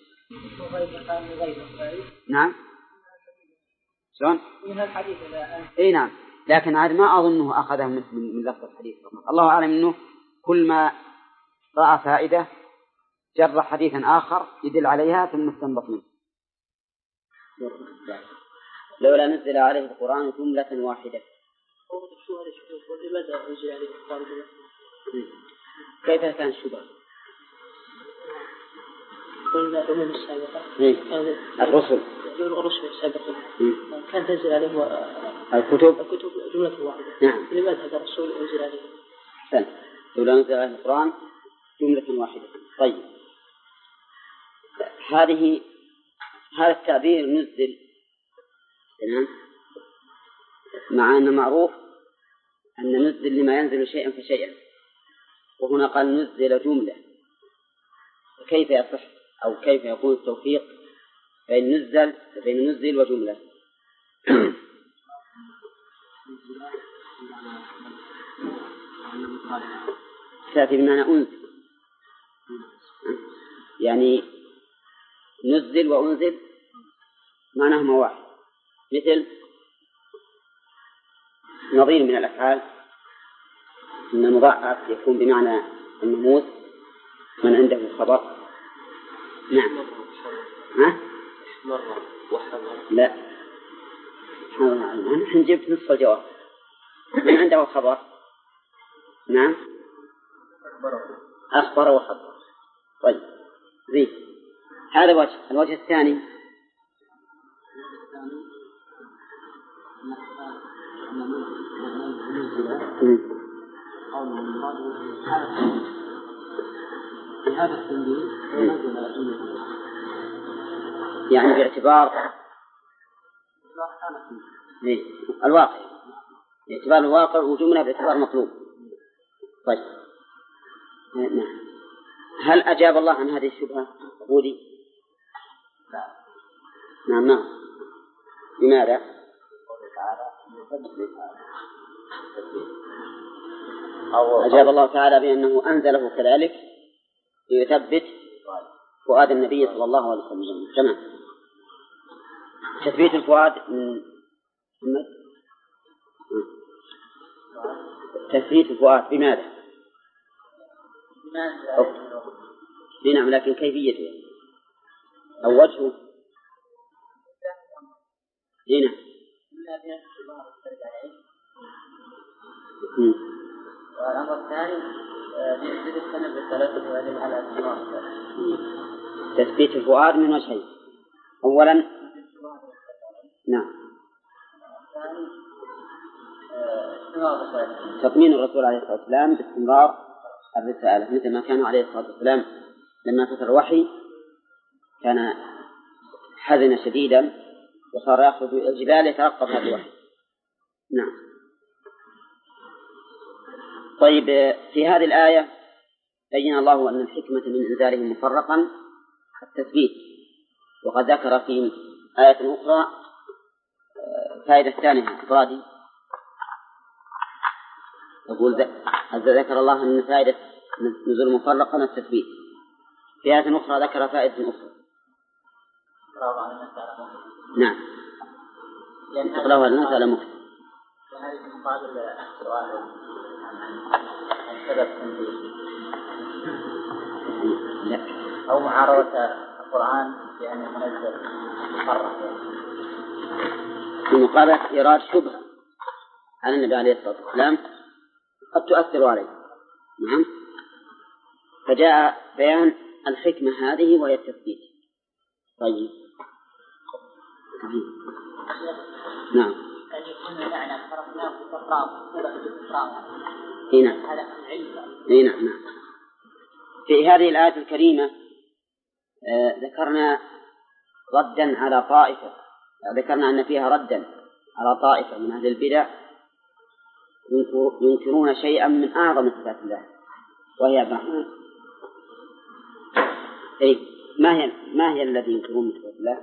نعم شلون؟ اي نعم، لكن هذا ما أظنه أخذه من لفظ الحديث فقط. الله أعلم أنه كل ما رأى فائدة جر حديثا آخر يدل عليها ثم استنبط منه. لولا نزل عليه القرآن جملة واحدة. كيف كان الشبهة؟ قلنا الأمم السابقة الرسل السابقة كان تنزل عليهم الكتب جملة واحدة. نعم. لماذا هذا الرسول ينزل عليه؟ لولا نزل عليه القرآن جملة واحدة. طيب هذا التعبير نزل مع أن معروف أن نزل لما ينزل شيئا فشيئا، وهنا قال نزل جملة، كيف يصح أو كيف يكون التوفيق بين نزل وجملة؟ تأتي بمعنى أنزل، يعني نزل وأنزل معناهما واحد، مثل نظير من الأفعال إن المضاعف يكون بمعنى النموذج من عنده خبر. نعم. مرة وحمر. لا نحن جبت نصف الجواب. من عنده خبر. نعم أخبر وخبر. طيب زين، هذا وجه. الوجه الثاني يعني باعتبار الواقع، باعتبار الواقع، وجملة باعتبار مطلوب. طيب هل أجاب الله عن هذه الشبهة؟ قولي. نعم. لماذا؟ أجاب الله تعالى بأنه أنزله كذلك ليثبت فؤاد النبي صلى الله عليه وسلم. تمام. تثبيت الفؤاد تثبيت الفؤاد بماذا؟ نعم، لكن كيفيته أو وجهه؟ هنا والأمر الثاني يجب السنة بالثلاثة ويجب على الأسماء. تثبيت الفؤاد من وجهين. أولا نعم تطمين الرسول عليه الصلاة والسلام باستمرار الرسالة، مثل ما كان عليه الصلاة والسلام لما كثر الوحي كان حزن شديدا وصار يأخذ الجبال يترقب هذا الوحي. نعم. طيب في هذه الآية بين الله أن الحكمة من إنزاله مفرقا التثبيت، وقد ذكر في آية أخرى فائدة ثانية إفرادي، يقول ذكر الله أن فائدة نزول مفرقا التثبيت. في آية أخرى ذكر فائدة أخرى. نعم تقرأها الناس على مكتب. هذه مقابل سؤال السبب لا أو معارضة القرآن بأن ينزل مفرق، في مقابلة إيراد شبهة على النبي عليه الصلاة والسلام قد تؤثر عليه. نعم. فجاء بيان الحكمة هذه وهي التثبيت. طيب نعم. أن يكون معنى فرقناه بالإفراد هنا نعم. في هذه الآية الكريمة ذكرنا ردا على طائفة، ذكرنا أن فيها ردا على طائفة من أهل البدع ينكرون شيئا من أعظم صفات الله وهي الرحمن. أي ما هي الذي ينكرون من صفات الله؟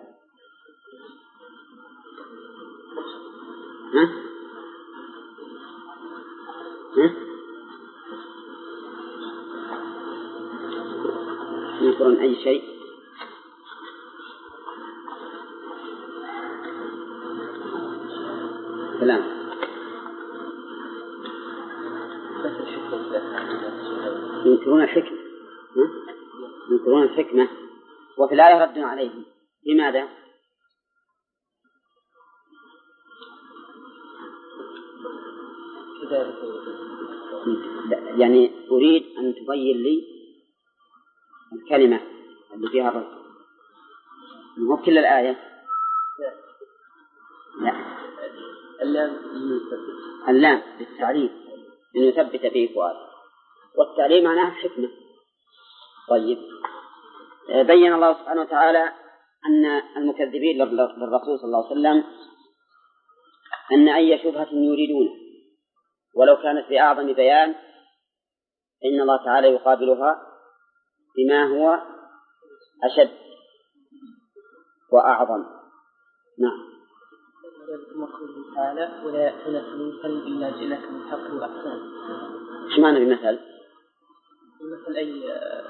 ينكرون أي شيء؟ كلام ينكرون الحكمة. ينكرون الحكمة وفي الآية رد عليهم. لماذا؟ يعني أريد أن تبين لي الكلمة اللي فيها الرد، مو كل الآية. لا، اللام للتعليم أن يثبت به فؤاد، والتعليم معناه حكمة. طيب، بين الله سبحانه وتعالى أن المكذبين للرسول صلى الله عليه وسلم أن أي شبهة يريدون ولو كانت بأعظم بيان إن الله تعالى يقابلها بما هو أشد وأعظم. نعم. المقول تعالى ولا يأتون بمثل إلا جئناك بالحق وأحسن. إيش معنى بمثل؟ بمثل أي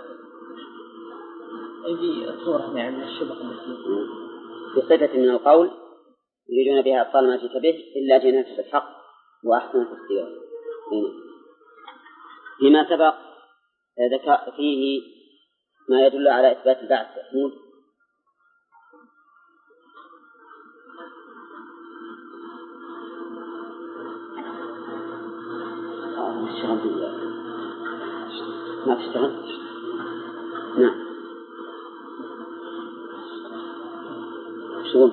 صورة يعني من الشبهة بصفة من القول يريدون بها أبطال ما جئت به إلا جئناك بالحق وأحسن تفسيرا. فيما سبق ذكر فيه ما يدل على إثبات البعث. ما تشتغل؟ نعم. شغل.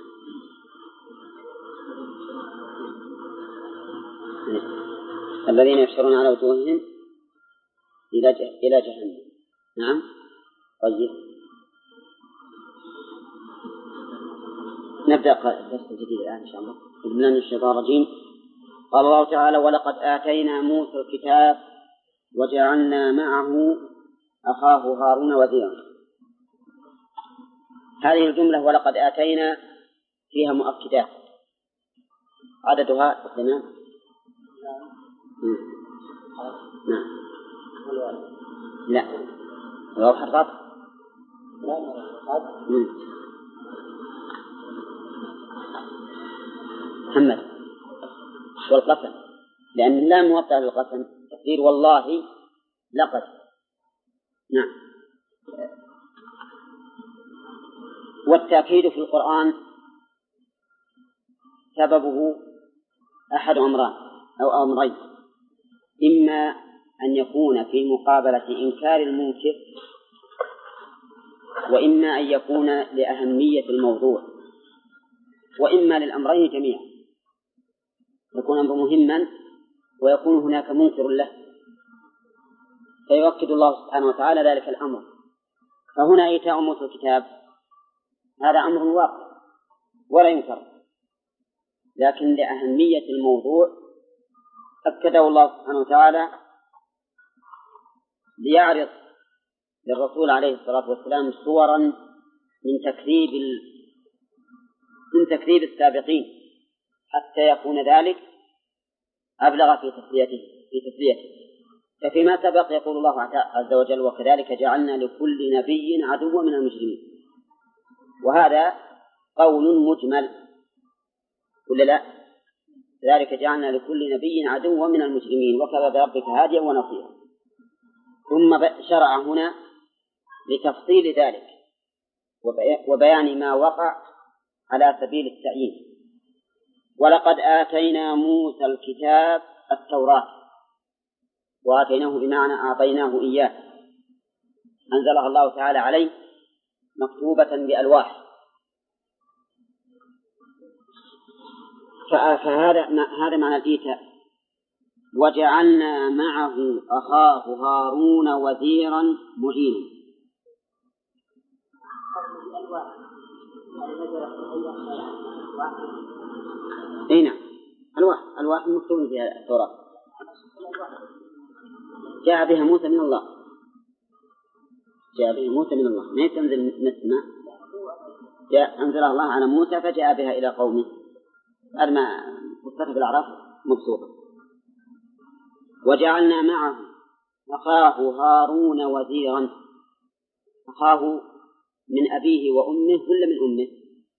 نعم. الذين يحشرون على وجوههم إلى جهنم. نعم. طيب، نبدأ الدرس الجديد الآن إن شاء الله. بسم الله الرحمن الرحيم. قال الله تعالى: ولقد آتينا موسى الكتاب وجعلنا معه أخاه هارون وزيرا. هذه الجملة ولقد آتينا فيها مؤكدات عددها 8. نعم. لا، لو حرفت محمد والقسم، لأن اللام موطأ للقسم، تقدير والله لقد. نعم. والتأكيد في القرآن سببه أحد أمران أو أمرين: إما أن يكون في مقابلة إنكار المنكر، وإما أن يكون لأهمية الموضوع، وإما للأمرين جميعا، يكون أمر مهما ويكون هناك منكر له فيؤكد الله سبحانه وتعالى ذلك الأمر. فهنا إيتاء موسى الكتاب هذا أمر واقع ولا ينكر، لكن لأهمية الموضوع أكده الله سبحانه وتعالى ليعرض للرسول عليه الصلاة والسلام صورا من تكذيب السابقين حتى يكون ذلك أبلغ في تسليته. ففيما سبق يقول الله عز وجل: وكذلك جعلنا لكل نبي عدوا من المجرمين. وهذا قول مجمل ولا لا؟ كذلك جعلنا لكل نبي عدوا من المجرمين وكفى بربك هاديا ونصيرا. ثم شرع هنا لتفصيل ذلك وبيان ما وقع على سبيل التعيين. ولقد آتينا موسى الكتاب التوراة، وآتيناه بمعنى أعطيناه إياه، أنزلها الله تعالى عليه مكتوبة بألواح. فهذا معنى الإيتاء. وجعلنا معه أخاه هارون وزيرا معينا. أين ألواح مكتوب فيها التوراة، جاء بها موسى من الله، جاء بها موسى من الله، ما تنزل من السماء، أنزلها الله على موسى فجاء بها إلى قومه. هذا ما قصته بالأعراف مبسوطة. وجعلنا معه أخاه هارون وزيرا. أخاه من أبيه وأمه ولا من أمه؟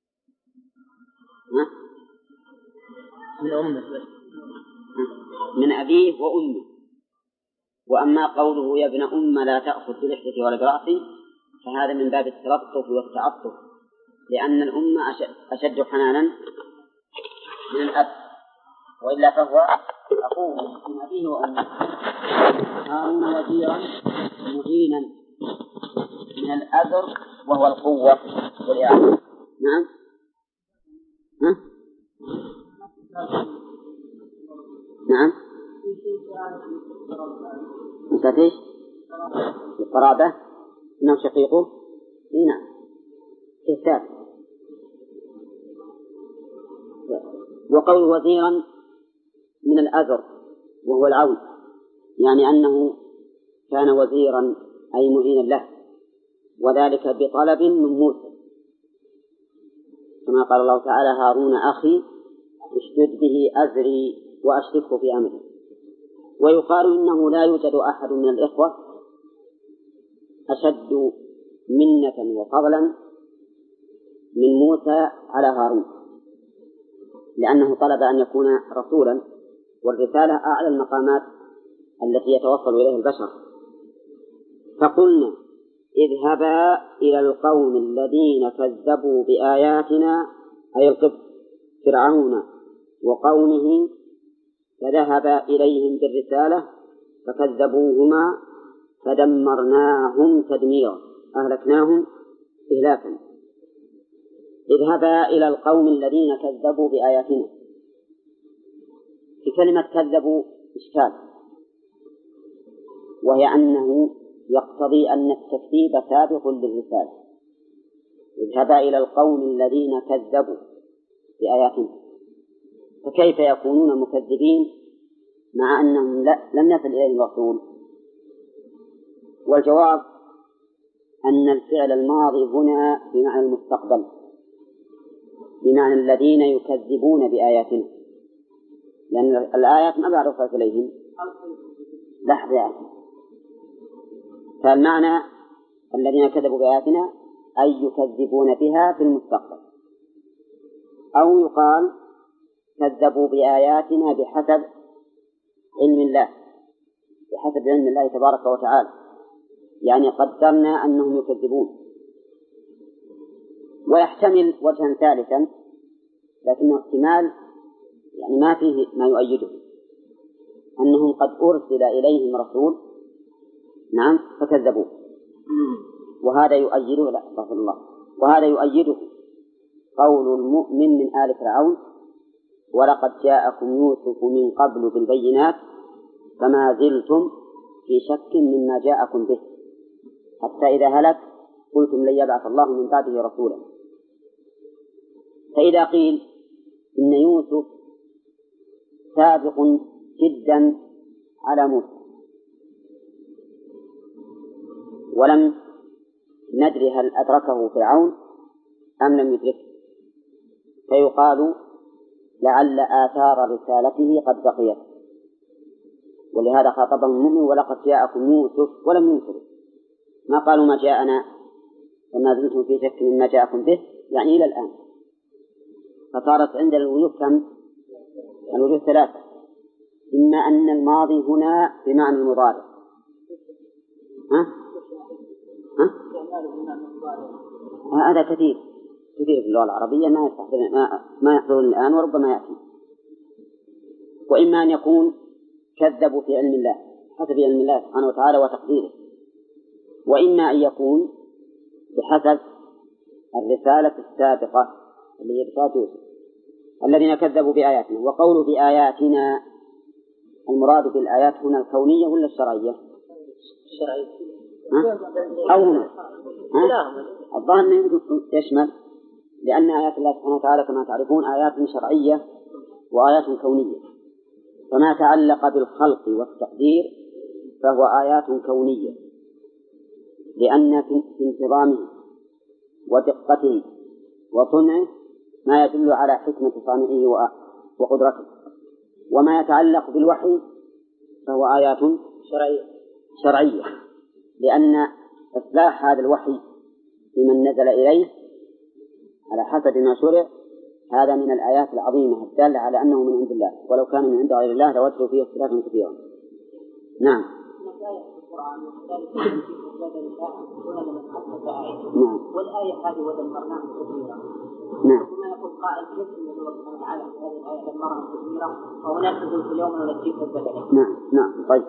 من أمه، من أبيه وأمه. وأما قوله يا ابن أم لا تأخذ بلحيتي ولا برأسي فهذا من باب التلطف والتعطف، لأن الأم أشد حنانا من الأب، وإلا فهو أخوه من أبيه وأمه. هارون وزيرا مهينا من الأذر وهو القوة والإعانة. نعم. نعم. نسيت القرابة إنه شقيقه. نعم. كتاب. وقول وزيرا من الأذر وهو العون، يعني أنه كان وزيرا أي معينا له، وذلك بطلب من موسى، كما قال الله تعالى هارون أخي اشدد به أزري وأشركه في أمري. ويقال إنه لا يوجد أحد من الإخوة أشد منة وفضلا من موسى على هارون، لأنه طلب أن يكون رسولا، والرسالة أعلى المقامات التي يتوصل إليه البشر. فقلنا اذهبا إلى القوم الذين كذبوا بآياتنا، أي القبط فرعون وقومه، فذهبا إليهم بالرسالة فكذبوهما فدمرناهم تدميرا، أهلكناهم إهلاكا. اذهبا إلى القوم الذين كذبوا بآياتنا. في كلمة كذبوا إشكال، وهي أنه يقتضي أن التكذيب سابق للرسالة. اذهبا إلى القوم الذين كذبوا بآياتنا، فكيف يكونون مكذبين مع أنهم لم يصل إليهم رسول؟ والجواب أن الفعل الماضي هنا بمعنى المستقبل، بمعنى الذين يكذبون بآياتنا، لأن الآيات ما بعد وصلت إليهم لحظة. فالمعنى الذين كذبوا بآياتنا أي يكذبون بها في المستقبل، أو يقال كذبوا بآياتنا بحسب علم الله، بحسب علم الله تبارك وتعالى، يعني قدرنا أنهم يكذبون. ويحتمل وجها ثالثا لكنه احتمال يعني ما فيه ما يؤيده، أنهم قد أرسل إليهم رسول نعم فكذبوه، وهذا يؤيده لا استغفر الله، وهذا يؤيده قول المؤمن من آل فرعون ولقد جاءكم يوسف من قبل بالبينات فما زلتم في شك مما جاءكم به حتى إذا هلك قلتم لن يبعث الله من بعده رسولا. فإذا قيل إن يوسف سابق جدا على موسى ولم ندري هل أدركه فرعون أم لم يدركه، فيقال لعل آثار رسالته قد بقيت، ولهذا خاطبهم المؤمن ولقد جاءكم يوسف ولم ينكروا، ما قالوا ما جاءنا وما زلتم في شك مما جاءكم به، يعني إلى الآن. فصارت عند الوجوه كم؟ الوجوه ثلاثة، إما أن الماضي هنا بمعنى المضارع هذا كثير في اللغة العربية ما يحضرون الآن وربما يأتي. وإما أن يكون كذبوا في علم الله حسب علم الله سبحانه وتعالى وتقديره، وإما أن يكون بحسب الرسالة السابقة اللي هي رسالة يوسف الذين كذبوا بآياتنا. وقولوا بآياتنا المراد بالآيات هنا الكونية ولا الشرعية؟ الشرعية أو هنا الظاهر يشمل، لأن آيات الله سبحانه وتعالى كما تعرفون آيات شرعية وآيات كونية، فما تعلق بالخلق والتقدير فهو آيات كونية، لأن في انتظامه ودقته وصنعه ما يدل على حكمة صانعه وقدرته. وما يتعلق بالوحي فهو آيات شرعية، لأن إصلاح هذا الوحي لمن نزل إليه على حسب ما شرع هذا من الآيات العظيمة الدالة على أنه من عند الله، ولو كان من عند غير الله لوجدوا فيه اختلافا كثيرا. نعم. والآية هذه ودمرناها كثيرا. نعم. وما يقول قائل مثل الله سبحانه وتعالى في هذه الآية دمرناها كثيرا وهناك تقول في اليوم ننجيك البدن. نعم. طيب.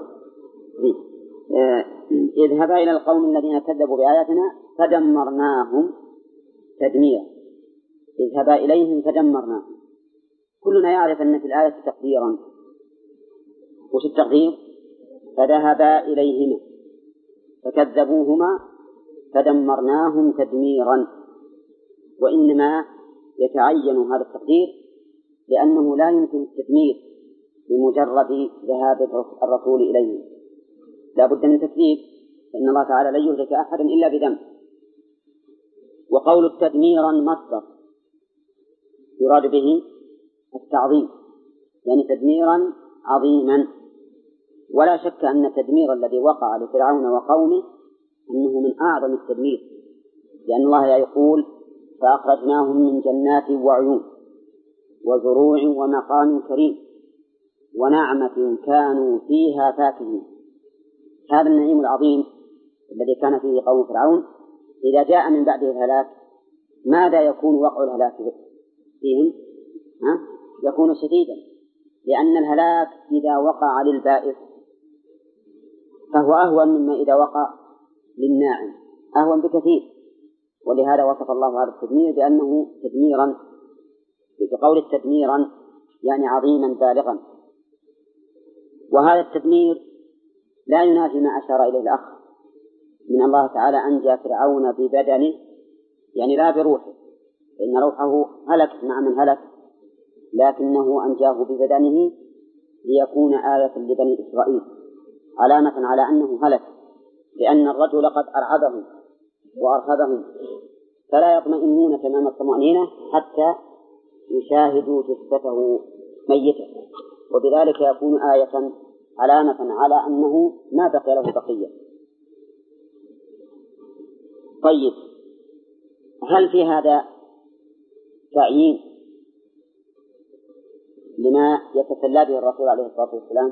اذهبا إلى القوم الذين كذبوا بآياتنا فدمرناهم تدميرا. اذهبا إليهم فدمرناهم. كلنا يعرف أن في الآية تقديرا. وش التقدير؟ فذهبا إليهما فكذبوهما فدمرناهم تدميرا. وإنما يتعين هذا التقدير لأنه لا يمكن التدمير بمجرد ذهاب الرسول إليه، لا بد من تكذيب، فإن الله تعالى لا يهلك أحدا إلا بذنب. وقول تدميرا مصدر يراد به التعظيم، يعني تدميرا عظيما. ولا شك أن التدمير الذي وقع لفرعون وقومه أنه من أعظم التدمير، لأن الله يقول فأخرجناهم من جنات وعيون وزروع ومقام كريم ونعمة كانوا فيها فاكهين. هذا النعيم العظيم الذي كان فيه قوم فرعون إذا جاء من بعده الهلاك ماذا يكون وقع الهلاك فيهم؟ يكون شديدا، لأن الهلاك إذا وقع للبائس فهو أهون مما إذا وقع للناعم، أهون بكثير. ولهذا وصف الله هذا التدمير بأنه تدميرا، بقول التدميرا يعني عظيما بالغا. وهذا التدمير لا ينافي ما أشار إليه الأخ من الله تعالى أنجى فرعون ببدنه، يعني لا بروحه، فإن روحه هلك مع من هلك، لكنه أنجاه ببدنه ليكون آية لبني إسرائيل، علامة على أنه هلك، لأن الرجل قد أرعبهم وأرهبهم فلا يطمئنون تمام الطمأنينة حتى يشاهدوا جثته ميتا، وبذلك يكون آية علامة على أنه ما بقي له بقية. طيب، هل في هذا تعيين لما يتسلى به الرسول عليه الصلاة والسلام؟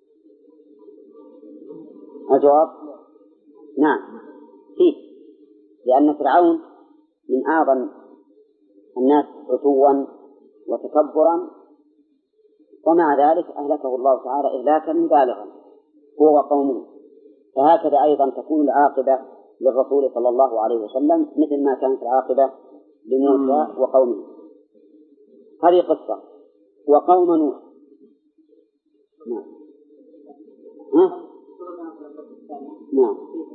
الجواب نعم فيه، لأن فرعون من أعظم الناس عتوا وتكبرا، ومع ذلك أهلكه الله تعالى إهلاكا بالغا هو وقومه. فهكذا أيضا تكون العاقبة للرسول صلى الله عليه وسلم مثل ما كانت العاقبة لموسى وقومه. هذه قصة. وقوم نوح نعم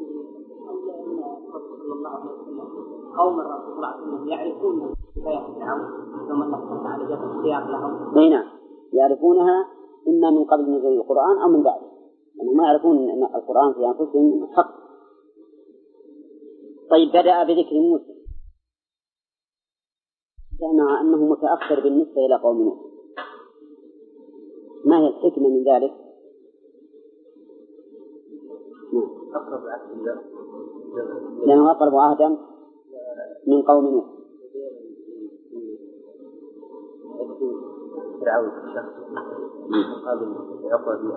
قوم الرسول صلى الله عليه وسلم يعرفون كيف فرعون ثم نص على جبل السياق لهم. نعم، يعرفونها إما من قبل نزول القرآن أو من بعده، يعني ما يعرفون أن القرآن في أنفسهم حق. طيب، بدأ بذكر موسى مع أنه متأخر بالنسبة إلى قوم نوح، ما هي الحكمة من ذلك؟ لأنه أقرب عهدا من قوم نوح. فرعون شخص مقابل عقد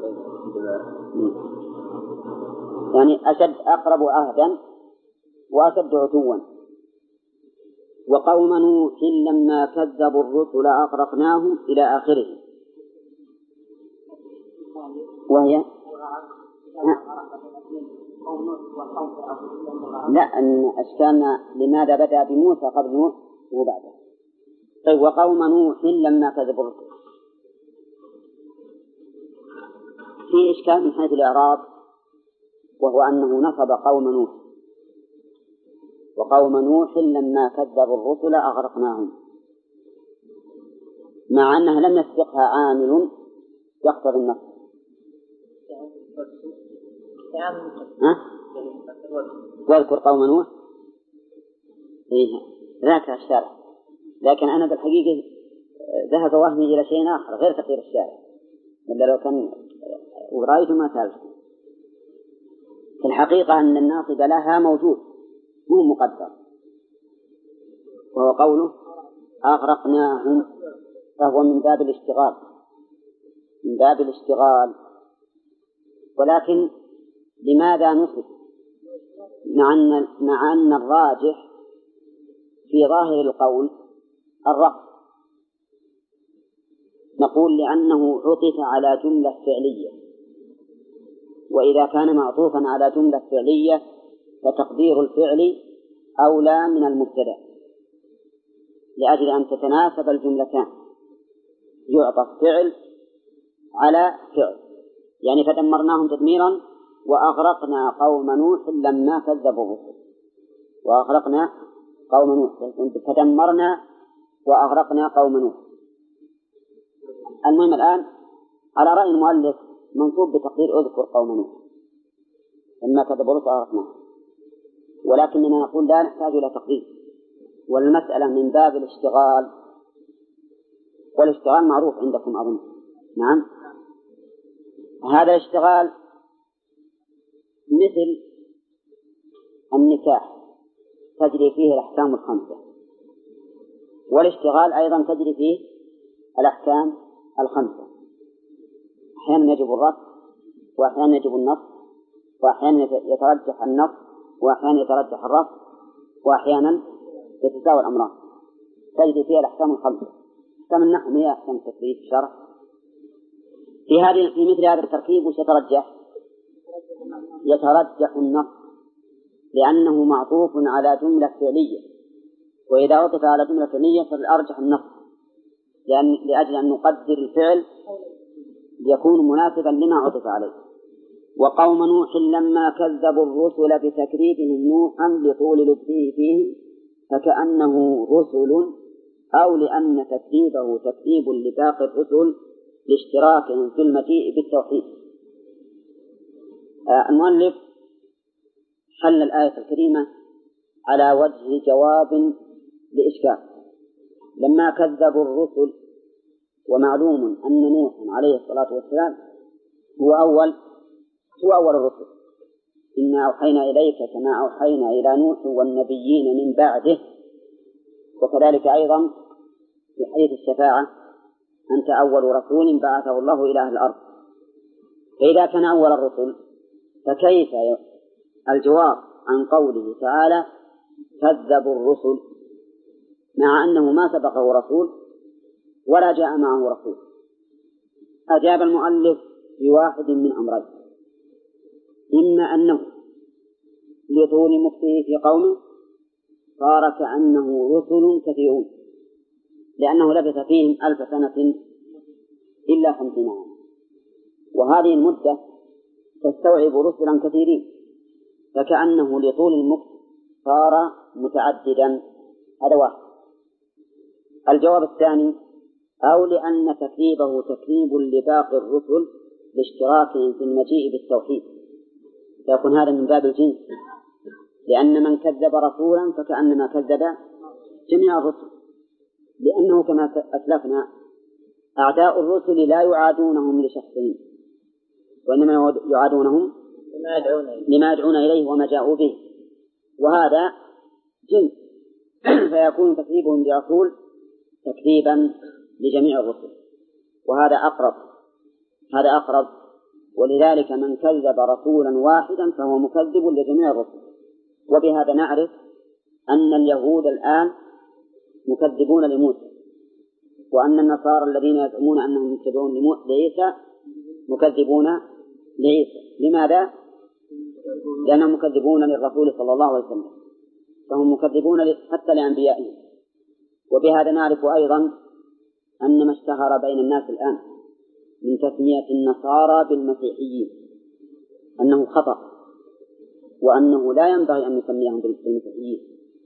يعني أشد أقرب عهدا وأشد عتوا. وقوم نوح لما كذبوا الرسل أغرقناهم إلى آخره. وهي لا، أن أشكالنا لماذا بدأ بموسى قبل نوح وبعده. طيب، وقوم نوح لما كذبوا الرسل في إشكال من حيث الإعراب، وهو أنه نصب قوم نوح، وقوم نوح لما كذبوا الرسل أغرقناهم، مع أنها لم يسبقها عامل يقتضي النص. واذكر قوم نوح ذاك الشارع، لكن أنا بالحقيقة ذهب وهمي إلى شيء آخر غير تقدير الشارع، إلا لو كان ورأيته ما تعرف. في الحقيقة أن الناصب لها موجود مو مقدر، وهو قوله أغرقناهم، فهو من باب الاشتغال، من باب الاشتغال. ولكن لماذا نصب مع أن الراجح في ظاهر القول الرفع؟ نقول لأنه عطف على جملة فعلية، وإذا كان معطوفا على جملة فعلية فتقدير الفعل أولى من المبتدأ، لأجل أن تتناسب الجملتان، يعطف فعل على فعل. يعني فدمرناهم تدميرا وأغرقنا قوم نوح لما كذبوا الرسل، وأغرقنا قوم نوح، فدمرنا وأغرقنا قوم نوح. المهم الآن على رأي المؤلف منصوب بتقدير أذكر قوم نوح لما كذبوا الرسل أغرقناهم، ولكننا نقول لا نحتاج إلى تقدير، والمسألة من باب الاشتغال، والاشتغال معروف عندكم أظن. نعم، هذا الاشتغال مثل النكاح تجري فيه الأحكام الخمسة، والاشتغال أيضا تجري فيه الأحكام الخمسة. أحيانا يجب الرفع، وأحيانا يجب النصب، وأحيانا يترجح النصب، وأحيانا يترجح الرفع، وأحيانا يتساوى الأمران، تجري فيها الأحكام الخمسة. أحكام النحو هي أحكام التكليف الشرع. في مثل هذا التركيب وش يترجح؟ يترجح النص، لأنه معطوف على جملة فعلية، وإذا عطف على جملة فعلية فالأرجح النص، لأجل أن نقدر الفعل ليكون مناسبا لما عطف عليه. وقوم نوح لما كذبوا الرسل بتكذيبهم نوحا لطول لبثه فيهم فكأنه رسل، أو لأن تكذيبه تكذيب لباقي الرسل لاشتراكهم في المجيء بالتوحيد. المؤلف حل الآية الكريمة على وجه جواب لإشكال. لما كذبوا الرسل، ومعلوم أن نوح عليه الصلاة والسلام هو أول الرسل، إنا أوحينا إليك كما أوحينا إلى نوح والنبيين من بعده، وكذلك أيضا في حديث الشفاعة أنت أول رسول بعثه الله إلى أهل الأرض. فإذا كان أول الرسل فكيف الجواب عن قوله تعالى كذبوا الرسل مع أنه ما سبقه رسول ولا جاء معه رسول؟ أجاب المؤلف بواحد من أمرين: إما أنه لطول مكثه في قومه صار كأنه رسل كثيرون، لأنه لبث فيهم 1000 سنة إلا 50 عاما، وهذه المدة تستوعب رسلا كثيرين، فكأنه لطول المكث صار متعددا. هذا واحد. الجواب الثاني: أو لأن تكذيبه تكذيب لباقي الرسل لاشتراكهم في المجيء بالتوحيد، فيكون هذا من باب الجنس، لأن من كذب رسولا فكأنما كذب جميع الرسل، لأنه كما أسلفنا أعداء الرسل لا يعادونهم لشخصهم، وإنما يعادونهم لما يدعون إليه وما جاءوا به، وهذا جنس، فيكون تكذيبهم برسول تكذيبا لجميع الرسل، وهذا أقرب. ولذلك من كذب رسولا واحدا فهو مكذب لجميع الرسل. وبهذا نعرف أن اليهود الآن مكذبون لموسى، وأن النصارى الذين يزعمون أنهم يتبعون لعيسى مكذبون لعيسى. لماذا؟ لأنهم مكذبون للرسول صلى الله عليه وسلم، فهم مكذبون حتى لأنبيائهم. وبهذا نعرف أيضا أن ما اشتهر بين الناس الآن من تسمية النصارى بالمسيحيين أنه خطأ، وأنه لا ينبغي أن نسميهم بالمسيحيين،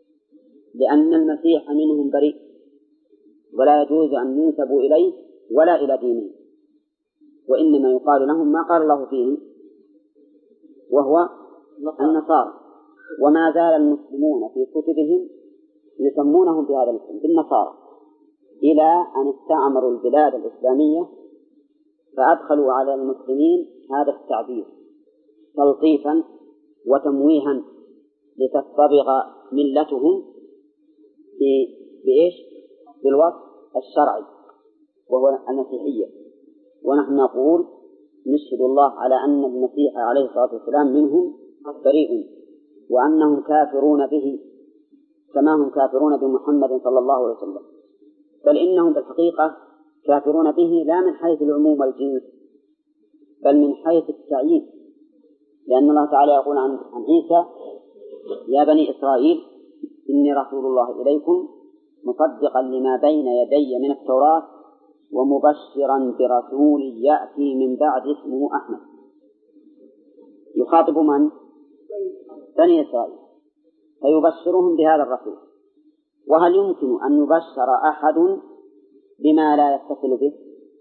لأن المسيح منهم بريء ولا يجوز أن ينسبوا إليه ولا إلى دينه، وإنما يقال لهم ما قال الله فيهم وهو النصارى. وما زال المسلمون في كتبهم يسمونهم بهذا الاسم بالنصارى إلى أن استعمروا البلاد الإسلامية فأدخلوا على المسلمين هذا التعبير تلطيفا وتمويها لتستبغ ملتهم بإيش؟ بالوصف الشرعي وهو المسيحية. ونحن نقول نشهد الله على أن المسيح عليه الصلاة والسلام منهم بريء وأنهم كافرون به كما هم كافرون بمحمد صلى الله عليه وسلم، بل إنهم بالحقيقة كافرون به لا من حيث العموم والجنس بل من حيث التعيين، لأن الله تعالى يقول عن عيسى يا بني إسرائيل إني رسول الله إليكم مصدقا لما بين يدي من التوراة ومبشرا برسول يأتي من بعد اسمه أحمد. يخاطب من؟ بني إسرائيل فيبشرهم بهذا الرسول. وهل يمكن أن يبشر أحد بما لا يتصل به؟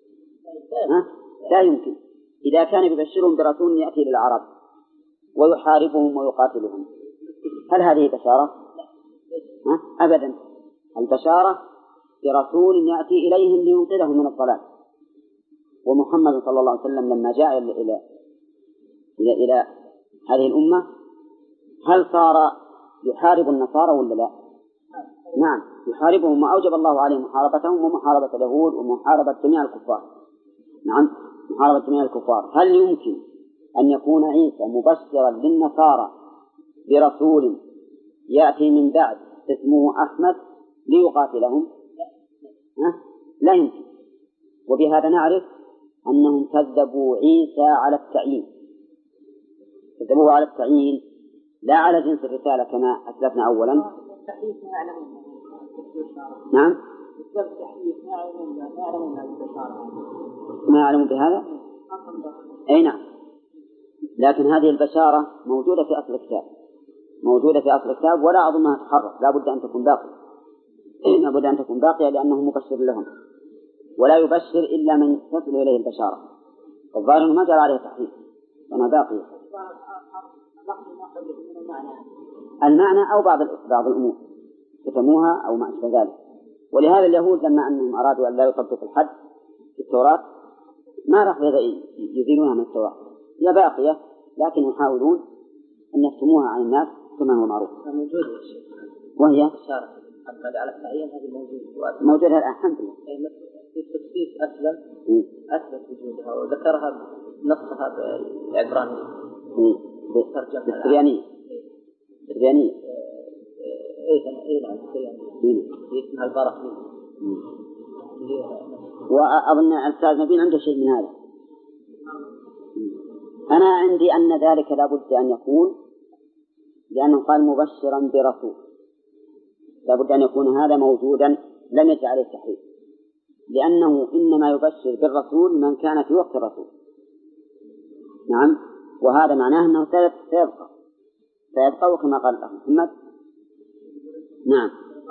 لا يمكن. إذا كان يبشرهم برسول يأتي للعرب ويحاربهم ويقاتلهم هل هذه بشارة؟ أبدا. البشارة برسول يأتي إليهم لينقذهم من الضلال. ومحمد صلى الله عليه وسلم لما جاء إلى هذه الأمة هل صار يحارب النصارى ولا لا؟ نعم يحاربهم، وأوجب الله عليهم محاربتهم ومحاربة اليهود ومحاربة جميع الكفار. نعم محاربة جميع الكفار. هل يمكن أن يكون عيسى مبشرا للنصارى برسول يأتي من بعد اسمه أحمد ليقاتلهم؟ لا يمكن. وبهذا نعرف أنهم كذبوا عيسى على التعيين، كذبوه على التعيين لا على جنس الرسالة كما أسلفنا أولا. نعم ما يعلمون بهذا. أي نعم. لكن هذه البشارة موجودة في أصل الكتاب، موجودة في أصل الكتاب ولا أظنها تحرف، لا بد أن تكون باقية، لا بد أن تكون باقية لأنه مبشر لهم ولا يبشر إلا من تصل إليه البشارة. الظاهر ما جرى عليه تحريف وما باقية المعنى أو بعض الأمور كتموها أو ما أشبه ذلك. ولهذا اليهود لما أنهم أرادوا أن لا يطبقوا الحد في التوراة ما راح يزيلونها من التوراة، هي باقية لكن يحاولون أن يختموها عن الناس كما هو معروف. وهي على التعيين هذه موجودة الآن الحمد لله. في التخصيص أثبت وجودها وذكرها نصها بالعبرانية بالسريانية. بالسريانية إيه نعم بالسريانية اسمها البرقي. وأظن الأستاذ نبيل عنده شيء من هذا. أنا عندي أن ذلك لا بد أن يكون لأنه قال مبشرا برسول، لا بد أن يكون هذا موجودا لم يجعل عليه التحريف، لأنه إنما يبشر بالرسول من كان في وقت الرسول. نعم. وهذا معناه أنه سيبقى وكما قال الأخ محمد. نعم.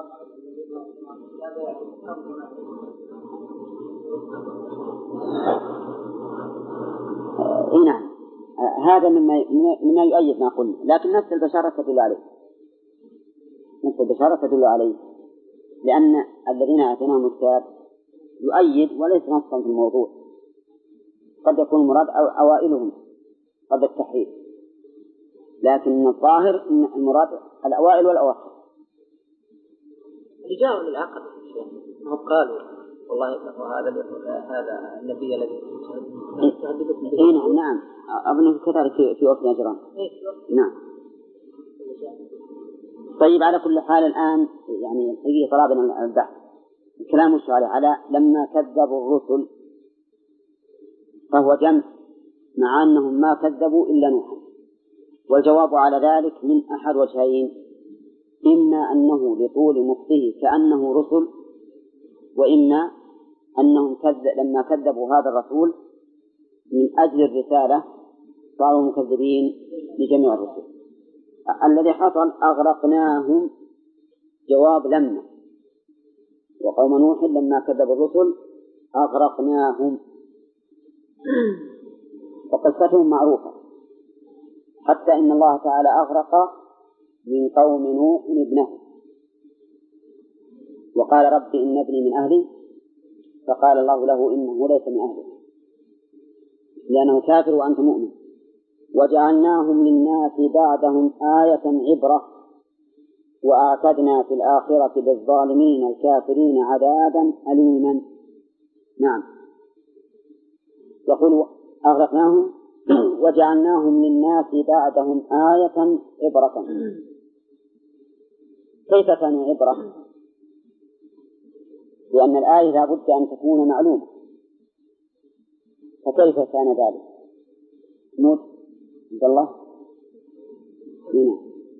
نعم هذا مما يؤيد ما قلنا، لكن نفس البشارة تدل عليه، نفس البشارة تدل عليه لأن الذين آتيناهم الكتاب يؤيد وليس نصا في الموضوع، قد يكون المراد أوائلهم قد التحريف، لكن الظاهر أن المراد الأوائل والأواخر. رجاء للعقل هم قالوا والله هذا النبي الذي تهددت به. نعم أظن كذلك في وقت نجران. نعم. طيب على كل حال الآن يعني هي طلبنا البحث الكلام الشرعي على لما كذبوا الرسل فهو جمع مع أنهم ما كذبوا إلا نوحا، والجواب على ذلك من أحد وجهين: إما أنه لطول مخته كأنه رسل، وإما أنهم لما كذبوا هذا الرسول من أجل الرسالة صاروا مكذبين لجميع الرسل. الذي حصل أغرقناهم جواب لما، وقوم نوح لما كذبوا الرسل أغرقناهم. وقصتهم معروفة، حتى إن الله تعالى أغرق من قوم نوح ابنه وقال رب إن ابني من أهلي، فقال الله له إنه ليس من أهله لأنه كافر وأنت مؤمن. وجعلناهم للناس بعدهم آية عبرة وأعتدنا في الآخرة للظالمين الكافرين عذابا أليما. نعم، يقول أغرقناهم وجعلناهم للناس بعدهم آية عبرة. كيف كانوا عبرة؟ لأن الآية لا بد أن تكون معلومة، فكيف كان ذلك؟ موت عبد الله هنا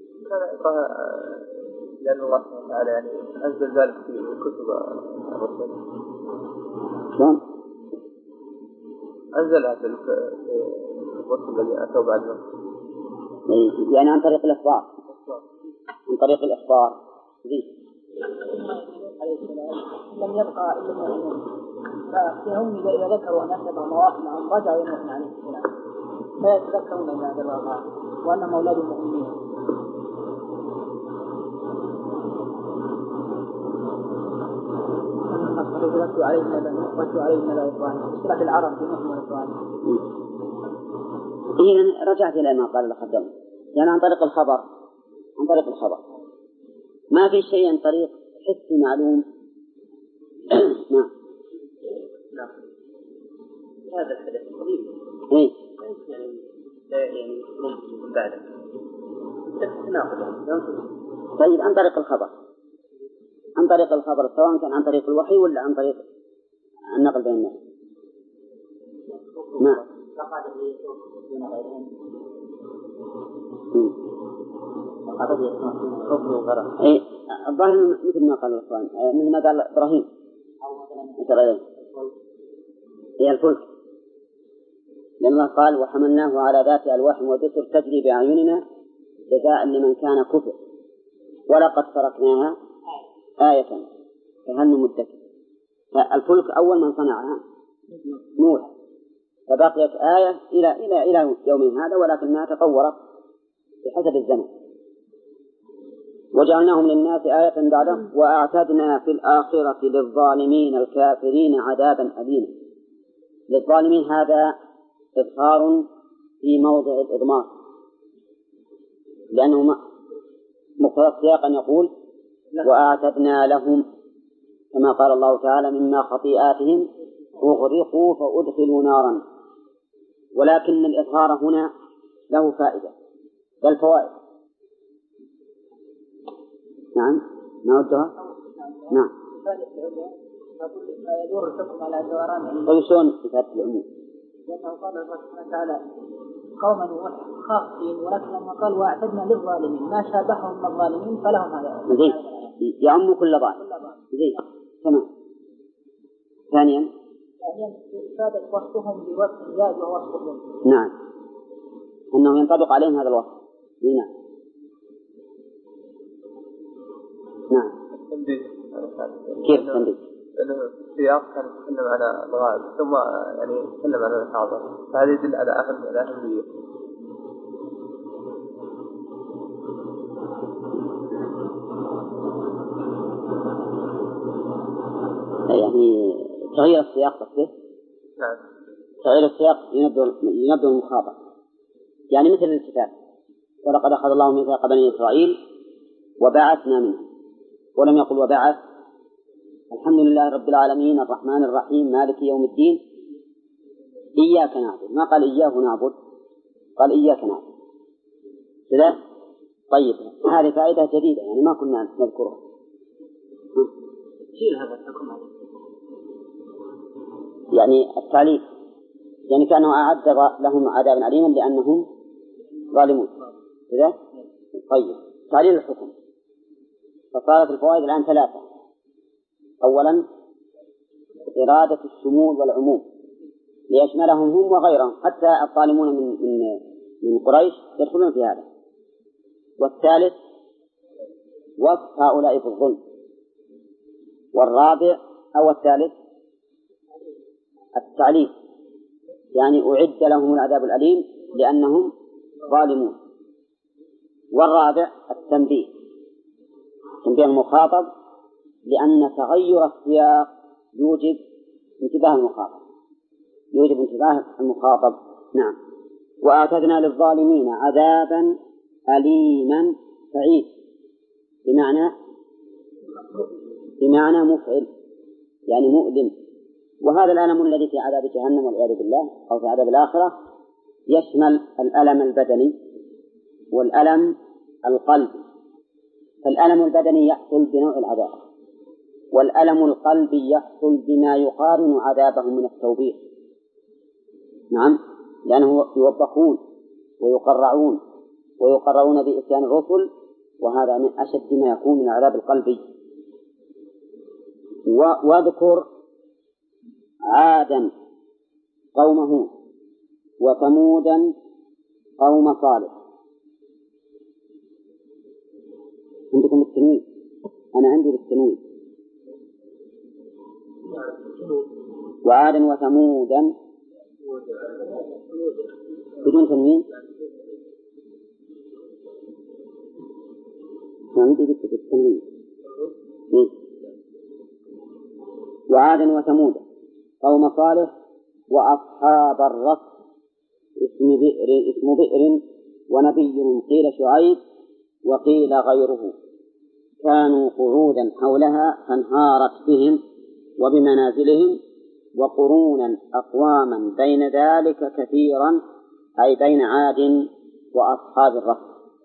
لأن الله سبحانه وتعالى يعني أنزل ذلك في كتب الرسل. شلون؟ أنزلها في الرسل الذي أتوا بعدهم، يعني عن طريق الإخبار، عن طريق الإخبار. لم يبقى إلا المؤمنون، فهم إذا ذكروا أن أسبق مواقعهم رجعوا إلى نوح عليه السلام فيتذكرون إلى هذا الواقع وأنهم أولاد المؤمنين. واتلو عليهم نبأ إبراهيم سورة العرب بنوح وإبراهيم. إذن رجعت إلى ما قال الخدم، يعني عن طريق الخبر، عن طريق الخبر ما في شيء عن طريق حسي معلوم. نعم. هذا الحدث قريب. إيه. يعني ممكن بعده. طيب عن طريق الخبر، عن طريق الخبر سواء كان عن طريق الوحي ولا عن طريق النقل بين الناس. نعم. إيه الظاهر مثل ما قال الإخوان، مثل ما قال إبراهيم مثل هي الفلك، لأن الله قال وحملناه على ذات ألواح ودسر تجري بأعيننا جزاء لمن كان كفر ولقد تركناها آية فهل مدكر. فالفلك أول من صنعها نوح، فبقيت آية إلى يوم هذا، ولكنها تطورت بحسب الزمن. وجعلناهم للناس آية بعدهم وأعتدنا في الآخرة للظالمين الكافرين عذابا أليما. للظالمين هذا إظهار في موضع الإضمار، لأنه مقتضى السياق أن يقول وأعتدنا لهم كما قال الله تعالى مما خطيئاتهم أغرقوا فأدخلوا نارا. ولكن الإظهار هنا له فائدة بل فوائد. نعم ما ودها؟ نعم. يدور الحكم على دوران. طيب شلون إفادة العموم؟ لأنه قال الله سبحانه وتعالى قوما خاصين، ولكن لما قال واعتدنا للظالمين ما شابههم من الظالمين فلهم هذا. زين يعم كل ظالم. زين تمام. ثانيا إفادة وصفهم بوصف زاد وهو وصفهم. نعم أنه ينطبق عليهم هذا الوصف. نعم نعم. كيف تنبيه؟ لأنه السياق كان يتكلم على الغائب ثم يعني يتكلم على الحاضر، فهذا يدل على الأهمية. يعني تغيير السياق تصدق؟ نعم. تغيير السياق ينبه المخاطب، يعني مثل الكتاب ولقد أخذ الله ميثاق بني إسرائيل وبعثنا منهم، ولم يقل وبعث. الحمد لله رب العالمين الرحمن الرحيم مالك يوم الدين إياك نعبد، ما قال إياه نعبد، قال إياك نعبد كذا. طيب هذه فائدة جديدة يعني ما كنا نذكرها. شيل هذا الحكم يعني التعليق، يعني كانوا أعد لهم عذابا أليما لأنهم ظالمون كذا. طيب تعليل الحكم، فصارت الفوائد الآن ثلاثة. أولا إرادة الشمول والعموم ليشملهم هم وغيرهم، حتى الظالمون من قريش يدخلون في هذا. والثالث وصف هؤلاء بالظلم. والرابع أو الثالث التعليق، يعني أعد لهم العذاب الأليم لأنهم ظالمون. والرابع التنبيه، تنبيه المخاطب، لأن تغير السياق يوجب انتباه المخاطب. نعم. وأعتدنا للظالمين عذابا أليما سعيد بمعنى مفعل، يعني مؤلم. وهذا الألم الذي في عذاب جهنم والعياذ بالله أو في عذاب الآخرة يشمل الألم البدني والألم القلبي. فالألم البدني يحصل بنوع العذاب، والألم القلبي يحصل بما يقارن عذابهم من التوبيخ. نعم، لأنه يوبخون ويقرعون بإتيان الرسل، وهذا من أشد ما يكون من العذاب القلبي. واذكر عادا قوم هود وثمودا قوم صالح. عندكم التنوين؟ أنا عندي بالتنوين. وعادا وثمودا بدون تنوين. عندي بالتنوين. وعادا وثمودا قوم صالح وأصحاب الرس اسم بئر ونبي قيل شعيب وقيل غيره، كانوا قعودا حولها فانهارت بهم وبمنازلهم، وقرونا أقواما بين ذلك كثيرا، أي بين عاد وأصحاب الرس.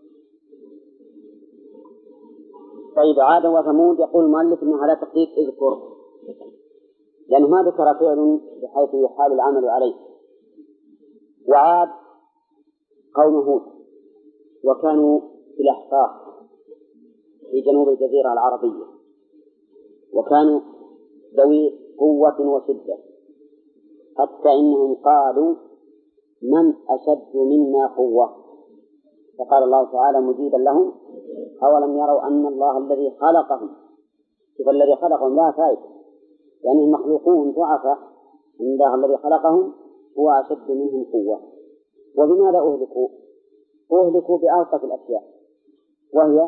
طيب، عاد وثمود يقول المؤلف إنه على تقدير اذكر، لأنه ما ذكر فعل بحيث يحال العمل عليه. وعاد قوم هود وكانوا في الأحقاف في جنوب الجزيرة العربية، وكانوا ذوي قوة وشدة، حتى إنهم قالوا من أشد منا قوة، فقال الله تعالى مجيبا لهم أولم يروا أن الله الذي خلقهم، فالذي خلقهم لا فائدة، يعني المخلوقون ضعفاء، أن الله الذي خلقهم هو أشد منهم قوة. وبماذا أهلكوا؟ أهلكوا بألطف الأشياء، وهي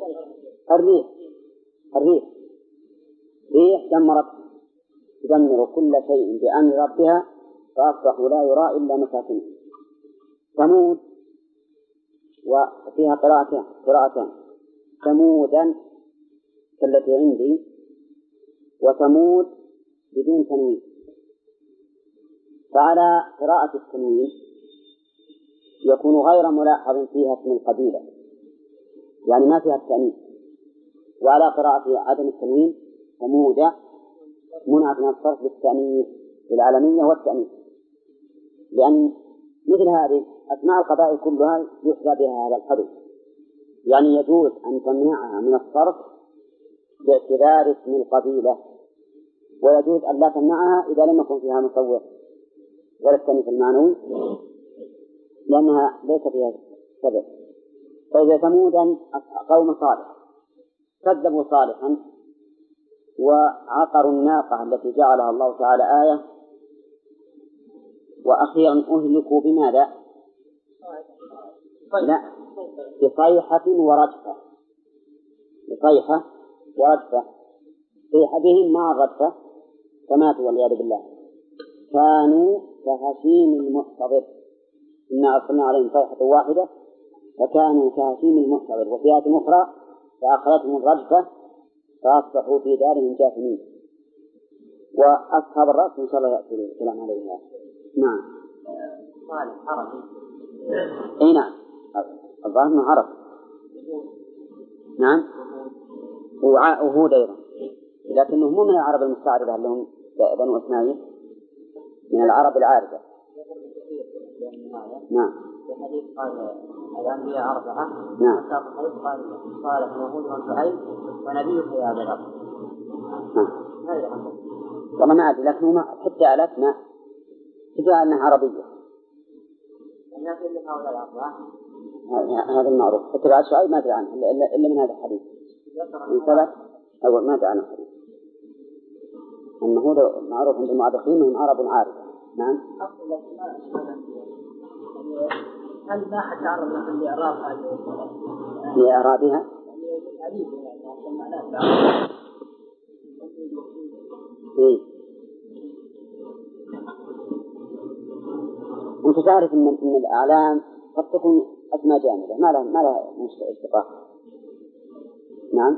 الريح تدمر كل شيء بأمر ربها فأصبحوا لا يرى إلا مساكنهم. ثمود وفيها قراءتان، ثمودا التي عندي، وثمود بدون تنوين. فعلى قراءة التنوين يكون غير ملاحظ فيها اسم القبيلة، يعني ما فيها التأنيث. وعلى قراءة عدم التنوين ثمود منعت من الصرف بالتأنيث العالمية والتأنيث، لأن مثل هذه أسماء القبائل كلها يحظى بها هذا الحدث، يعني يجوز أن تمنعها من الصرف باعتبار اسم القبيلة، ويجوز أن لا تمنعها إذا لم يكن فيها مصور ولا التأنيث المعنوي، لأنها ليس فيها سبب. فإذا ثمودا قوم صالح كذبوا صالحا وعقروا الناقة التي جعلها الله تعالى آية، وأخيرا أهلكوا بماذا؟ لا، بصيحة ورجفة. صيح بهم مع الرجفة فماتوا والعياذ بالله. كانوا كهشيم المحتضر، إنا أرسلنا عليهم صيحة واحدة فكانوا كهشيم المحتضر. وفي آية أخرى فأخذتهم الرجفة فأصبحوا في دارهم جاثمين. وأصحاب الرأس إن شاء الله يأتي الكلام عليها. نعم. عربي. أي نعم، الظاهر أنه عرب. نعم، وهود أيضا، لكنه مو من العرب المستعربة لهم بنو إسماعيل، من العرب العاربة. نعم. الحديث قال الأنبياء 4. نعم. قال صالح وهود وشعيب ونبيك يا أبا بكر. والله ما أدري، لكنه حتى آلات ما تدعى أنها عربية. الناس اللي هؤلاء الأربعة هذا المعروف. حتى بعد شعيب ما أدري عنه إلا من هذا الحديث. من ثبت أول ما أدري عنه الحديث. أنه هو معروف عند المؤرخين أنهم عرب عاربة. نعم. هل ما حد تعرض مثلا لإعرابها؟ لإعرابها؟ إيه. أنت تعرف إن الأعلام قد تكون أسماء جامدة ما لها اشتقاق. نعم.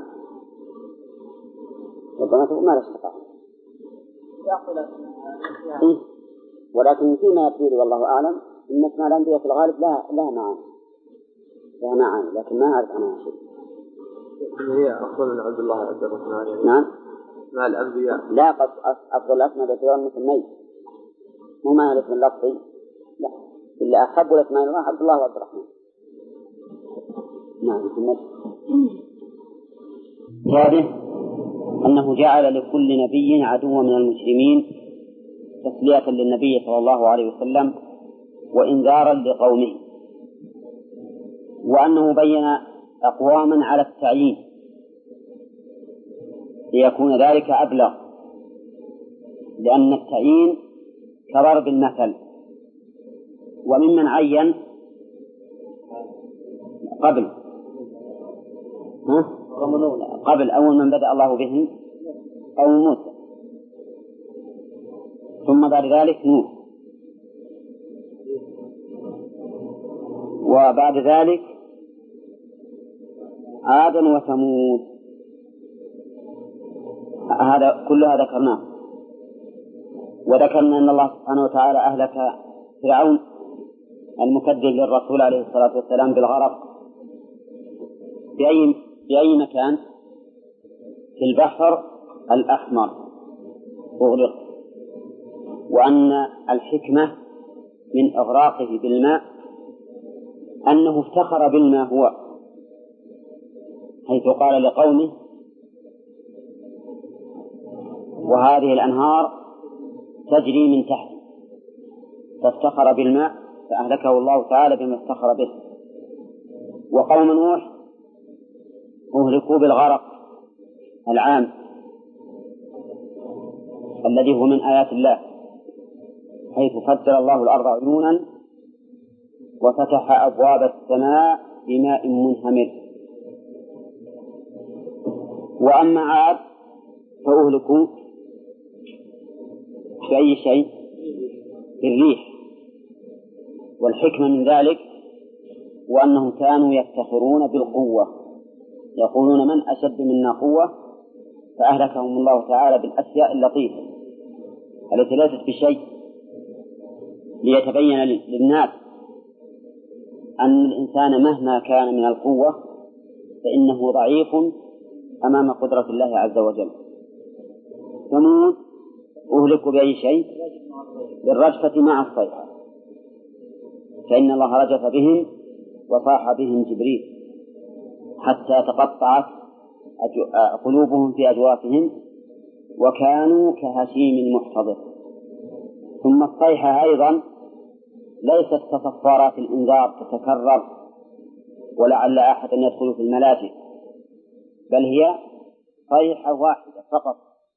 ربما تكون ما لها اشتقاق. إيه. ولكن فيما يقول والله أعلم إن اسماء الأنبياء في الغالب لا معاني لكن ما أعرف عنها شيء. هي أفضل من عبد الله عبد الرحمن يعني. نعم. اسماء الأنبياء لا قد أفضل الأسماء باعتبار مثل ميت مو معنى الاسم اللفظي لا إلا أحب الأسماء الله عبد الله وعبد الرحمن. نعم. محمد. هذه أنه جعل لكل نبي عدوا من المجرمين تسلية للنبي صلى الله عليه وسلم وإنذارا لقومه، وأنه بين أقواما على التعيين ليكون ذلك أبلغ، لأن التعيين كضرب المثل، وممن عين قبل أول من بدأ الله به قوم موسى، ثم بعد ذلك نوح، وبعد ذلك عاد وثمود. هذا كلها ذكرناه، وذكرنا أن الله سبحانه وتعالى أهلك فرعون المكذب للرسول عليه الصلاة والسلام بالغرق بأي مكان؟ في البحر الأحمر أغرق. وأن الحكمة من إغراقه بالماء أنه افتخر بالماء هو، حيث قال لقومه وهذه الأنهار تجري من تحت، فافتخر بالماء فأهلكه الله تعالى بما افتخر به. وقوم نوح أهلكوا بالغرق العام الذي هو من آيات الله، حيث فجر الله الأرض عيونا وفتح أبواب السماء بماء منهمر. وأما عاد فأهلكوا بأي شيء؟ بالريح. والحكمة من ذلك وأنهم كانوا يفتخرون بالقوة، يقولون من أشد منا قوة، فأهلكهم الله تعالى بالأشياء اللطيفة التي ليست بشيء، ليتبين للناس أن الإنسان مهما كان من القوة فإنه ضعيف أمام قدرة الله عز وجل. ثمود أهلكوا بأي شيء؟ بالرجفة مع الصيحة، فإن الله رجف بهم وصاح بهم جبريل حتى تقطعت قلوبهم في أجوافهم وكانوا كهشيم المحتضر. ثم الصيحة أيضا ليست كصفارات الإنذار تتكرر ولعل أحدا يدخل في الملاجئ، بل هي صيحة واحدة فقط.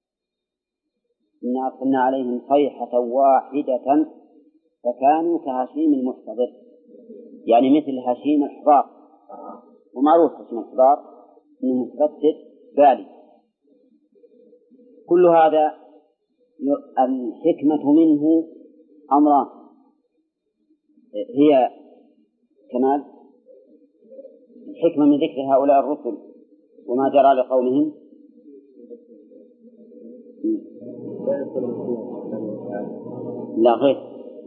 إنا أرسلنا عليهم صيحة واحدة فكانوا كهشيم المحتضر، يعني مثل هشيم الحضار، ومعروف هشيم الحضار إنه متفتت بالي. كل هذا الحكمة منه أمران: هي كمال الحكمة من ذكر هؤلاء الرسل وما جرى لقومهم، لا غير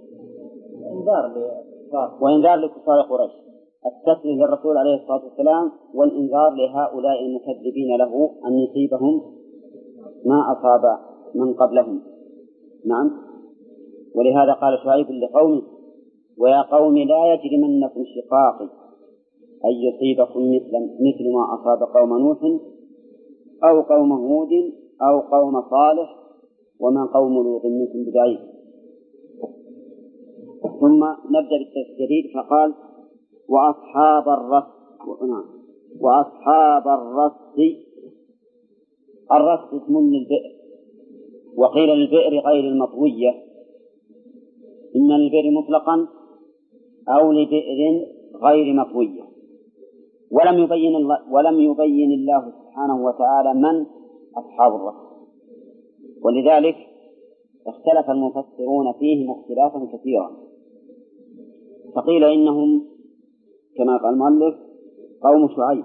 وإنذار لكفار قريش، التسلية للرسول عليه الصلاة والسلام والإنذار لهؤلاء المكذبين له أن يصيبهم ما أصاب من قبلهم. نعم. ولهذا قال شعيب لقومه: ويا قوم لا يجرمنكم شقاقي أن يصيبكم مثل ما أصاب قوم نوح أو قوم هود أو قوم صالح وما قوم لوط منكم ببعيد. ثم نبدأ بالتجريد فقال: وأصحاب الرس اسم للبئر، وقيل للبئر غير المطوية إما للبئر مطلقا أو لبئر غير مطوية. ولم يبين الله سبحانه وتعالى من أصحاب الرس، ولذلك اختلف المفسرون فيهم اختلافا كثيرا، فقيل إنهم كما قال المؤلف قوم شعيب،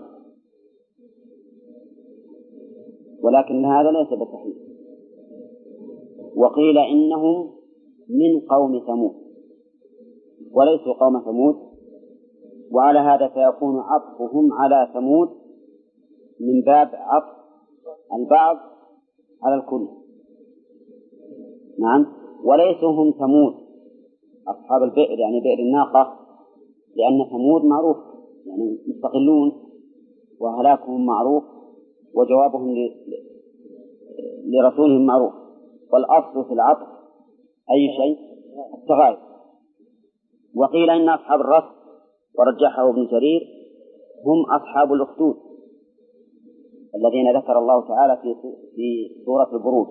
ولكن هذا ليس بصحيح، وقيل إنهم من قوم ثمود وليسوا قوم ثمود، وعلى هذا فيكون عطفهم على ثمود من باب عطف البعض على الكل. نعم، وليسوا هم ثمود أصحاب البئر يعني بئر الناقة، لأن ثمود معروف يعني مستقلون وهلاكهم معروف وجوابهم لرسولهم معروف، والأصل في العطف أي شيء التغاير. وقيل إن أصحاب الرس ورجحه ابن جرير هم أصحاب الأخدود الذين ذكر الله تعالى في سورة البروج،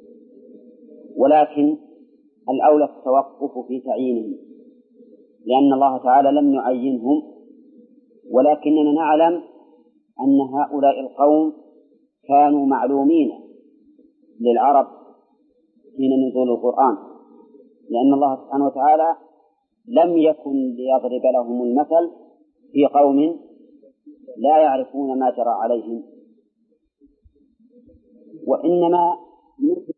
ولكن الأولى التوقف في تعيينهم لأن الله تعالى لم يعينهم، ولكننا نعلم أن هؤلاء القوم كانوا معلومين للعرب حين نزول القرآن، لأن الله سبحانه وتعالى لم يكن ليضرب لهم المثل في قوم لا يعرفون ما جرى عليهم، وإنما مثل